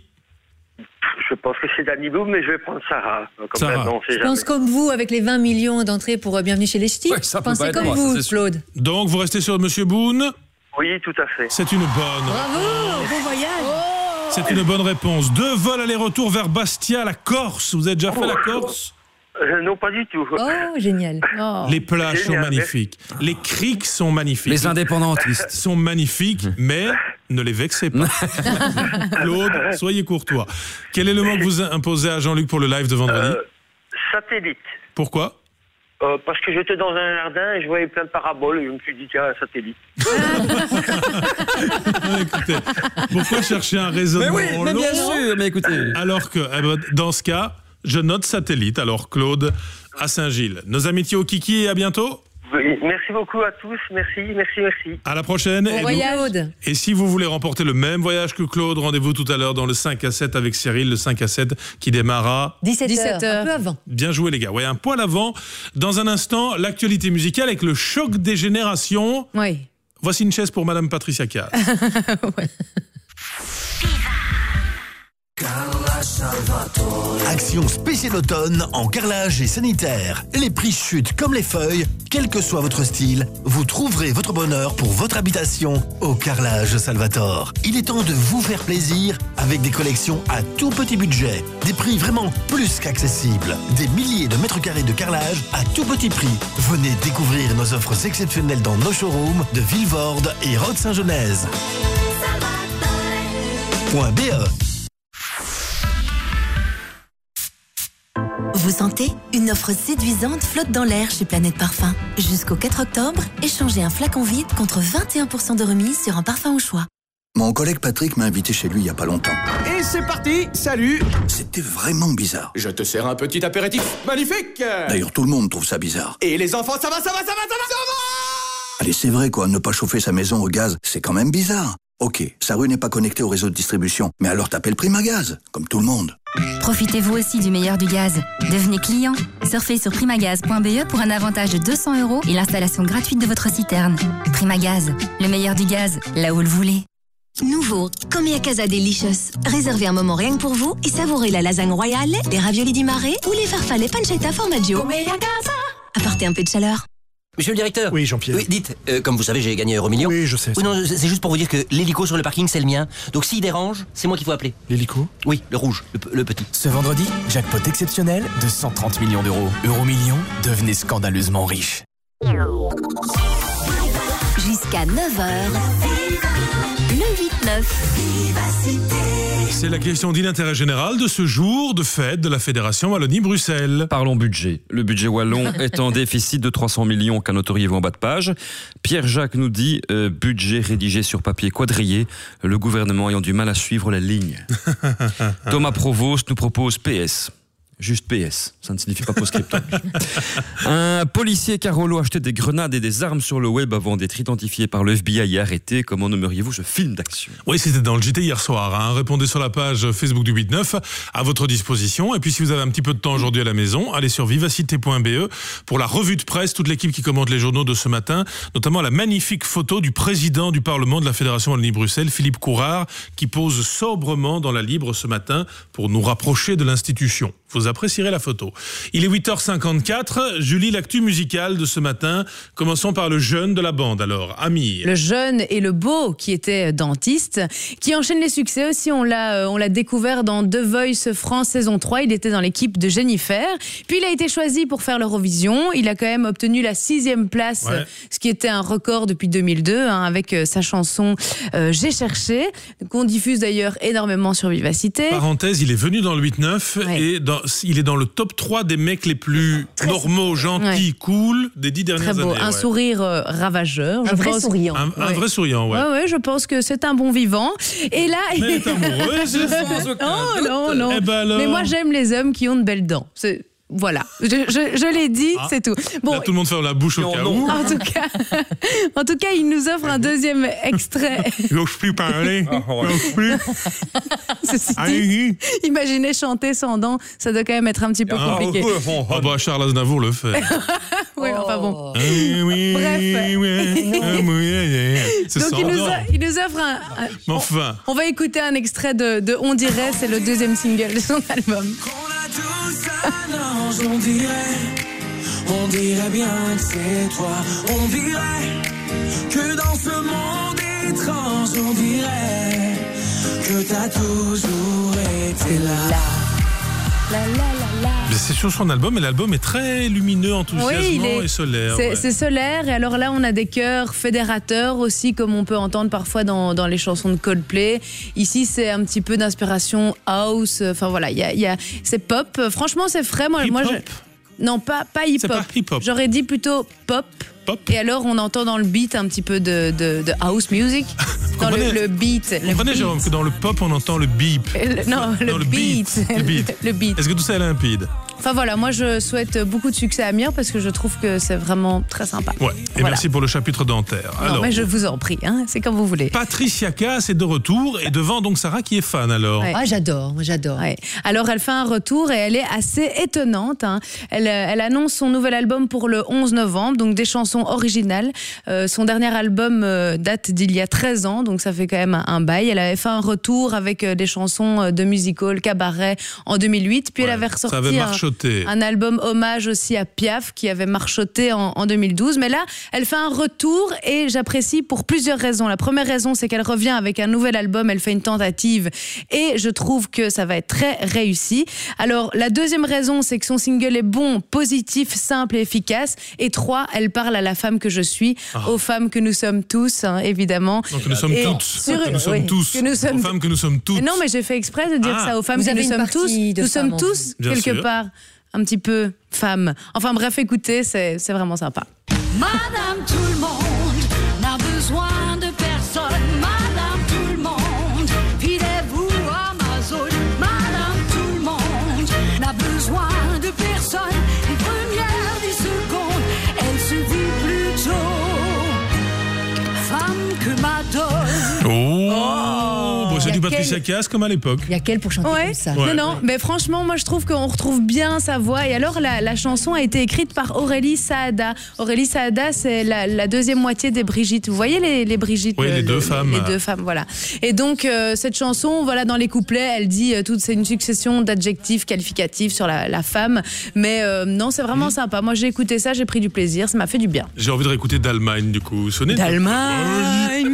Je pense que c'est Danny Boom, mais je vais prendre Sarah. Comme Sarah. ça, on sait Je jamais. pense comme vous, avec les 20 millions d'entrées pour Bienvenue chez les Ch'tis. Pensez comme vous, Claude. Donc, vous restez sur Monsieur Boone. Oui, tout à fait. C'est une bonne. Bravo, bon voyage. C'est une bonne réponse. 2 vols aller-retour vers Bastia, la Corse. Vous avez déjà fait la Corse? Non, pas du tout. Oh, génial. Les plages sont Génial, magnifiques. Les criques sont magnifiques. Les indépendantistes sont magnifiques, mais ne les vexez pas. Claude, soyez courtois. Quel est le mot que vous imposez à Jean-Luc pour le live de vendredi? Satellite. Pourquoi? Parce que j'étais dans un jardin et je voyais plein de paraboles et je me suis dit, tiens, un satellite. Écoutez, pourquoi chercher un raisonnement mais long bien sûr, mais écoutez. Alors que, dans ce cas, je note satellite. Alors, Claude, à Saint-Gilles. Nos amitiés au Kiki et à bientôt. Oui, merci beaucoup à tous. Merci. À la prochaine. Bon voyage. Et si vous voulez remporter le même voyage que Claude, rendez-vous tout à l'heure dans le 5 à 7 avec Cyril, le 5 à 7 qui démarre à 17h, un peu avant. Bien joué les gars, ouais, un poil avant. Dans un instant, l'actualité musicale avec le choc des générations. Oui. Voici une chaise pour Madame Patricia Cass. Ouais. Action spéciale automne en carrelage et sanitaire. Les prix chutent comme les feuilles. Quel que soit votre style, vous trouverez votre bonheur pour votre habitation au Carrelage Salvatore. Il est temps de vous faire plaisir avec des collections à tout petit budget. Des prix vraiment plus qu'accessibles. Des milliers de mètres carrés de carrelage à tout petit prix. Venez découvrir nos offres exceptionnelles dans nos showrooms de Villevorde et Rode-Saint-Genèse. .be. Vous sentez ? Une offre séduisante flotte dans l'air chez Planète Parfum. Jusqu'au 4 octobre, échangez un flacon vide contre 21% de remise sur un parfum au choix. Mon collègue Patrick m'a invité chez lui il y a pas longtemps. Et c'est parti, salut. C'était vraiment bizarre. Je te sers un petit apéritif magnifique. D'ailleurs, tout le monde trouve ça bizarre. Et les enfants, ça va. Allez, c'est vrai quoi, ne pas chauffer sa maison au gaz, c'est quand même bizarre. Ok, sa rue n'est pas connectée au réseau de distribution, mais alors t'appelles Primagaz, comme tout le monde. Profitez vous aussi du meilleur du gaz. Devenez client. Surfez sur primagaz.be pour un avantage de 200 € et l'installation gratuite de votre citerne. Primagaz, le meilleur du gaz, là où le voulez. Nouveau, Comia Casa Delicious. Réservez un moment rien que pour vous et savourez la lasagne royale, les raviolis di mare ou les farfalle pancetta formaggio. Comia Casa. Apportez un peu de chaleur. Monsieur le directeur. Oui, Jean-Pierre. Oui, dites, comme vous savez, j'ai gagné €1 million. Oui, je sais. Oui, non, c'est juste pour vous dire que l'hélico sur le parking, c'est le mien. Donc s'il dérange, c'est moi qu'il faut appeler. L'hélico ? Oui, le rouge, le petit. Ce vendredi, jackpot exceptionnel de 130 millions d'euros. Euromillions, devenez scandaleusement riche. Jusqu'à 9h. Le 8-9. C'est la question d'intérêt général de ce jour de fête de la Fédération Wallonie-Bruxelles. Parlons budget. Le budget wallon est en déficit de 300 millions, qu'annoteriez-vous en bas de page. Pierre-Jacques nous dit budget rédigé sur papier quadrillé, le gouvernement ayant du mal à suivre la ligne. Thomas Provost nous propose PS. Juste PS, ça ne signifie pas post-scriptum. Un policier Carolo a acheté des grenades et des armes sur le web avant d'être identifié par le FBI et arrêté. Comment nommeriez-vous ce film d'action ? Oui, c'était dans le JT hier soir. Répondez sur la page Facebook du 8-9 à votre disposition. Et puis si vous avez un petit peu de temps aujourd'hui à la maison, allez sur vivacité.be pour la revue de presse. Toute l'équipe qui commente les journaux de ce matin, notamment la magnifique photo du président du Parlement de la Fédération Wallonie-Bruxelles, Philippe Courard, qui pose sobrement dans la Libre ce matin pour nous rapprocher de l'institution. Vous apprécierez la photo. Il est 8h54. Julie, l'actu musicale de ce matin. Commençons par le jeune de la bande, alors, Amir. Le jeune et le beau, qui était dentiste, qui enchaîne les succès aussi. On l'a découvert dans The Voice France saison 3. Il était dans l'équipe de Jennifer. Puis il a été choisi pour faire l'Eurovision. Il a quand même obtenu la 6e place, ce qui était un record depuis 2002, avec sa chanson J'ai cherché, qu'on diffuse d'ailleurs énormément sur Vivacité. Parenthèse, il est venu dans le 8-9 et il est dans le top 3 des mecs les plus normaux, gentils, cool des 10 dernières années. Très beau, un sourire ravageur. Un vrai souriant. Un vrai souriant, ouais. Ouais, je pense que c'est un bon vivant. Et là, mais elle est amoureuse, sans aucun doute. Non. Eh ben alors... Mais moi, j'aime les hommes qui ont de belles dents. Voilà, je l'ai dit, c'est tout. Bon, là, tout le monde ferme la bouche au cas où. En tout cas, il nous offre un deuxième extrait. J'ose plus parler. J'ose plus. Ceci dit, imaginez chanter sans dents, ça doit quand même être un petit peu compliqué. Charles Aznavour le fait. Oui, enfin bon. Bref. Donc il nous offre un... Enfin. On va écouter un extrait de On dirait, c'est le deuxième single de son album. On dirait bien que c'est toi. On dirait que dans ce monde étrange, on dirait que t'as toujours été là. C'est sur son album, et l'album est très lumineux, enthousiasmant et solaire. C'est solaire, et alors là on a des chœurs fédérateurs aussi, comme on peut entendre parfois dans les chansons de Coldplay. Ici c'est un petit peu d'inspiration house, enfin voilà, c'est pop. Franchement c'est frais. Non, pas hip-hop. J'aurais dit plutôt pop. Et alors on entend dans le beat un petit peu de house music. Dans le beat. Vous comprenez, Jérôme, que dans le pop on entend le beep. Le beat. Le beat. Le beat. Est-ce que tout ça est limpide ? Enfin voilà, moi je souhaite beaucoup de succès à Amir parce que je trouve que c'est vraiment très sympa. Ouais, et merci pour le chapitre dentaire. Non, Alors, mais je vous en prie, hein, c'est comme vous voulez. Patricia Cass est de retour et devant donc Sarah qui est fan alors. Ah, j'adore. Ouais. Alors elle fait un retour et elle est assez étonnante. Hein. Elle annonce son nouvel album pour le 11 novembre, donc des chansons originales. Son dernier album date d'il y a 13 ans, donc ça fait quand même un bail. Elle avait fait un retour avec des chansons de musical, cabaret en 2008, puis elle avait ressorti un album hommage aussi à Piaf qui avait marchoté en 2012. Mais là, elle fait un retour et j'apprécie pour plusieurs raisons. La première raison, c'est qu'elle revient avec un nouvel album, elle fait une tentative et je trouve que ça va être très réussi. Alors, la deuxième raison, c'est que son single est bon, positif, simple et efficace. Et 3, elle parle à la femme que je suis, aux femmes que nous sommes tous, hein, évidemment. Donc que nous sommes toutes. Que nous sommes tous. Aux femmes que nous sommes toutes. Non, mais j'ai fait exprès de dire ça aux femmes que nous sommes tous. Nous sommes tous, quelque part, un petit peu femmes. Enfin bref, écoutez, c'est vraiment sympa. Madame tout le monde n'a besoin de personne. Madame tout le monde, filez-vous à ma zone. Madame tout le monde n'a besoin de personne. Les premières 10 secondes, elle se dit plutôt femme que Madone. C'est du Patricia Cass comme à l'époque. Il y a qu'elle pour chanter comme ça. Non, mais franchement, moi je trouve qu'on retrouve bien sa voix. Et alors, la chanson a été écrite par Aurélie Saada. Aurélie Saada, c'est la deuxième moitié des Brigitte. Vous voyez les Brigitte? Oui, les deux femmes. Les deux femmes, voilà. Et donc, cette chanson, voilà, dans les couplets, elle dit c'est une succession d'adjectifs qualificatifs sur la femme. Mais non, c'est vraiment sympa. Moi, j'ai écouté ça, j'ai pris du plaisir, ça m'a fait du bien. J'ai envie de réécouter d'Allemagne, du coup. D'Allemagne.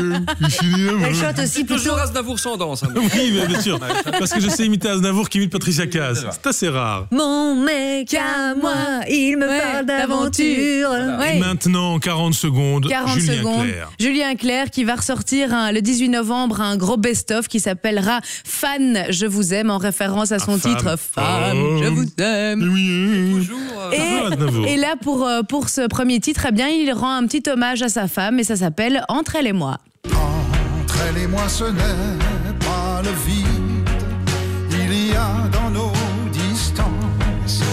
Elle chante aussi plutôt Aznavour sans danse. Oui, bien sûr. Parce que je sais imiter Aznavour qui imite Patricia Cass. C'est assez rare. Mon mec à moi, il me parle d'aventure. Et maintenant, 40 secondes, 40 Julien secondes. Clerc. Julien Clerc qui va ressortir le 18 novembre un gros best-of qui s'appellera Fan, je vous aime, en référence à son titre Femme, je vous aime. Et là, pour ce premier titre, eh bien, il rend un petit hommage à sa femme et ça s'appelle Entre elle et moi. Entre elle et moi, ce n'est pas le vide. Il y a dans nos distances.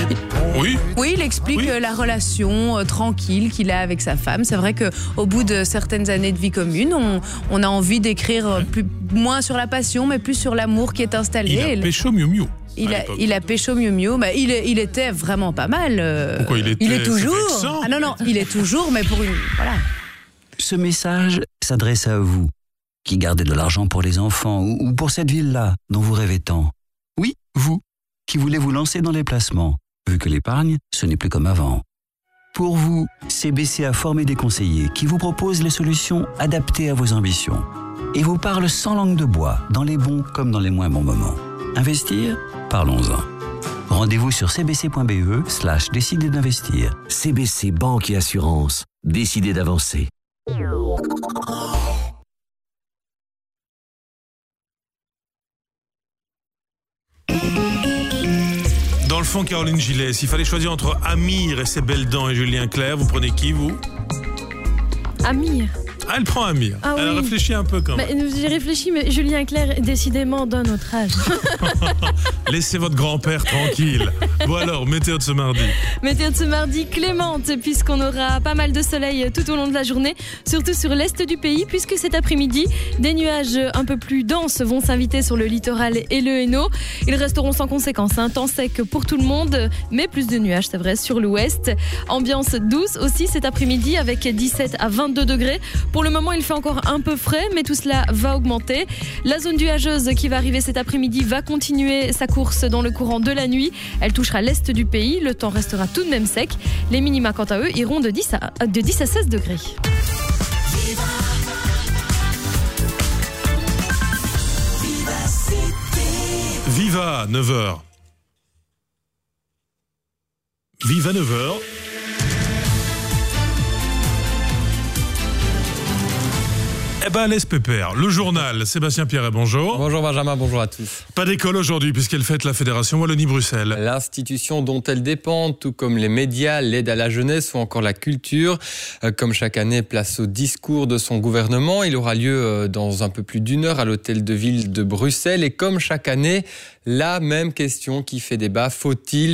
Oui, il explique la relation tranquille qu'il a avec sa femme. C'est vrai qu'au bout de certaines années de vie commune, on a envie d'écrire moins sur la passion, mais plus sur l'amour qui est installé. Il a pécho Miu Miu. Il a pécho Miu Miu, mais il était vraiment pas mal. Pourquoi il était? Il est toujours. Ah non, il est toujours, mais pour une... Voilà. Ce message s'adresse à vous, qui gardez de l'argent pour les enfants ou pour cette ville-là dont vous rêvez tant. Oui, vous, qui voulez vous lancer dans les placements, vu que l'épargne, ce n'est plus comme avant. Pour vous, CBC a formé des conseillers qui vous proposent les solutions adaptées à vos ambitions et vous parlent sans langue de bois, dans les bons comme dans les moins bons moments. Investir? Parlons-en. Rendez-vous sur cbc.be/décider d'investir. CBC Banque et Assurance. Décidez d'avancer. Dans le fond, Caroline Gillet, s'il fallait choisir entre Amir et ses belles dents et Julien Clerc, vous prenez qui, vous? Amir. Ah, elle prend Amir. Ah, elle réfléchit un peu quand même. J'ai réfléchi, mais Julien Clerc est décidément d'un autre âge. Laissez votre grand-père tranquille. Bon alors, météo de ce mardi. Météo de ce mardi clémente, puisqu'on aura pas mal de soleil tout au long de la journée, surtout sur l'est du pays, puisque cet après-midi, des nuages un peu plus denses vont s'inviter sur le littoral et le Hainaut. Ils resteront sans conséquence, temps sec pour tout le monde, mais plus de nuages, c'est vrai, sur l'ouest. Ambiance douce aussi cet après-midi, avec 17 à 22 degrés. Pour le moment, il fait encore un peu frais, mais tout cela va augmenter. La zone nuageuse qui va arriver cet après-midi va continuer sa course dans le courant de la nuit. Elle touchera l'est du pays. Le temps restera tout de même sec. Les minima, quant à eux, iront de 10 à 16 degrés. Viva, 9h. Viva, 9h. Eh ben, laisse pépère. Le journal, Sébastien Pierret, bonjour. Bonjour Benjamin, bonjour à tous. Pas d'école aujourd'hui puisqu'elle fête la Fédération Wallonie-Bruxelles. L'institution dont elle dépend, tout comme les médias, l'aide à la jeunesse ou encore la culture. Comme chaque année, place au discours de son gouvernement. Il aura lieu dans un peu plus d'une heure à l'hôtel de ville de Bruxelles. Et comme chaque année, la même question qui fait débat, faut-il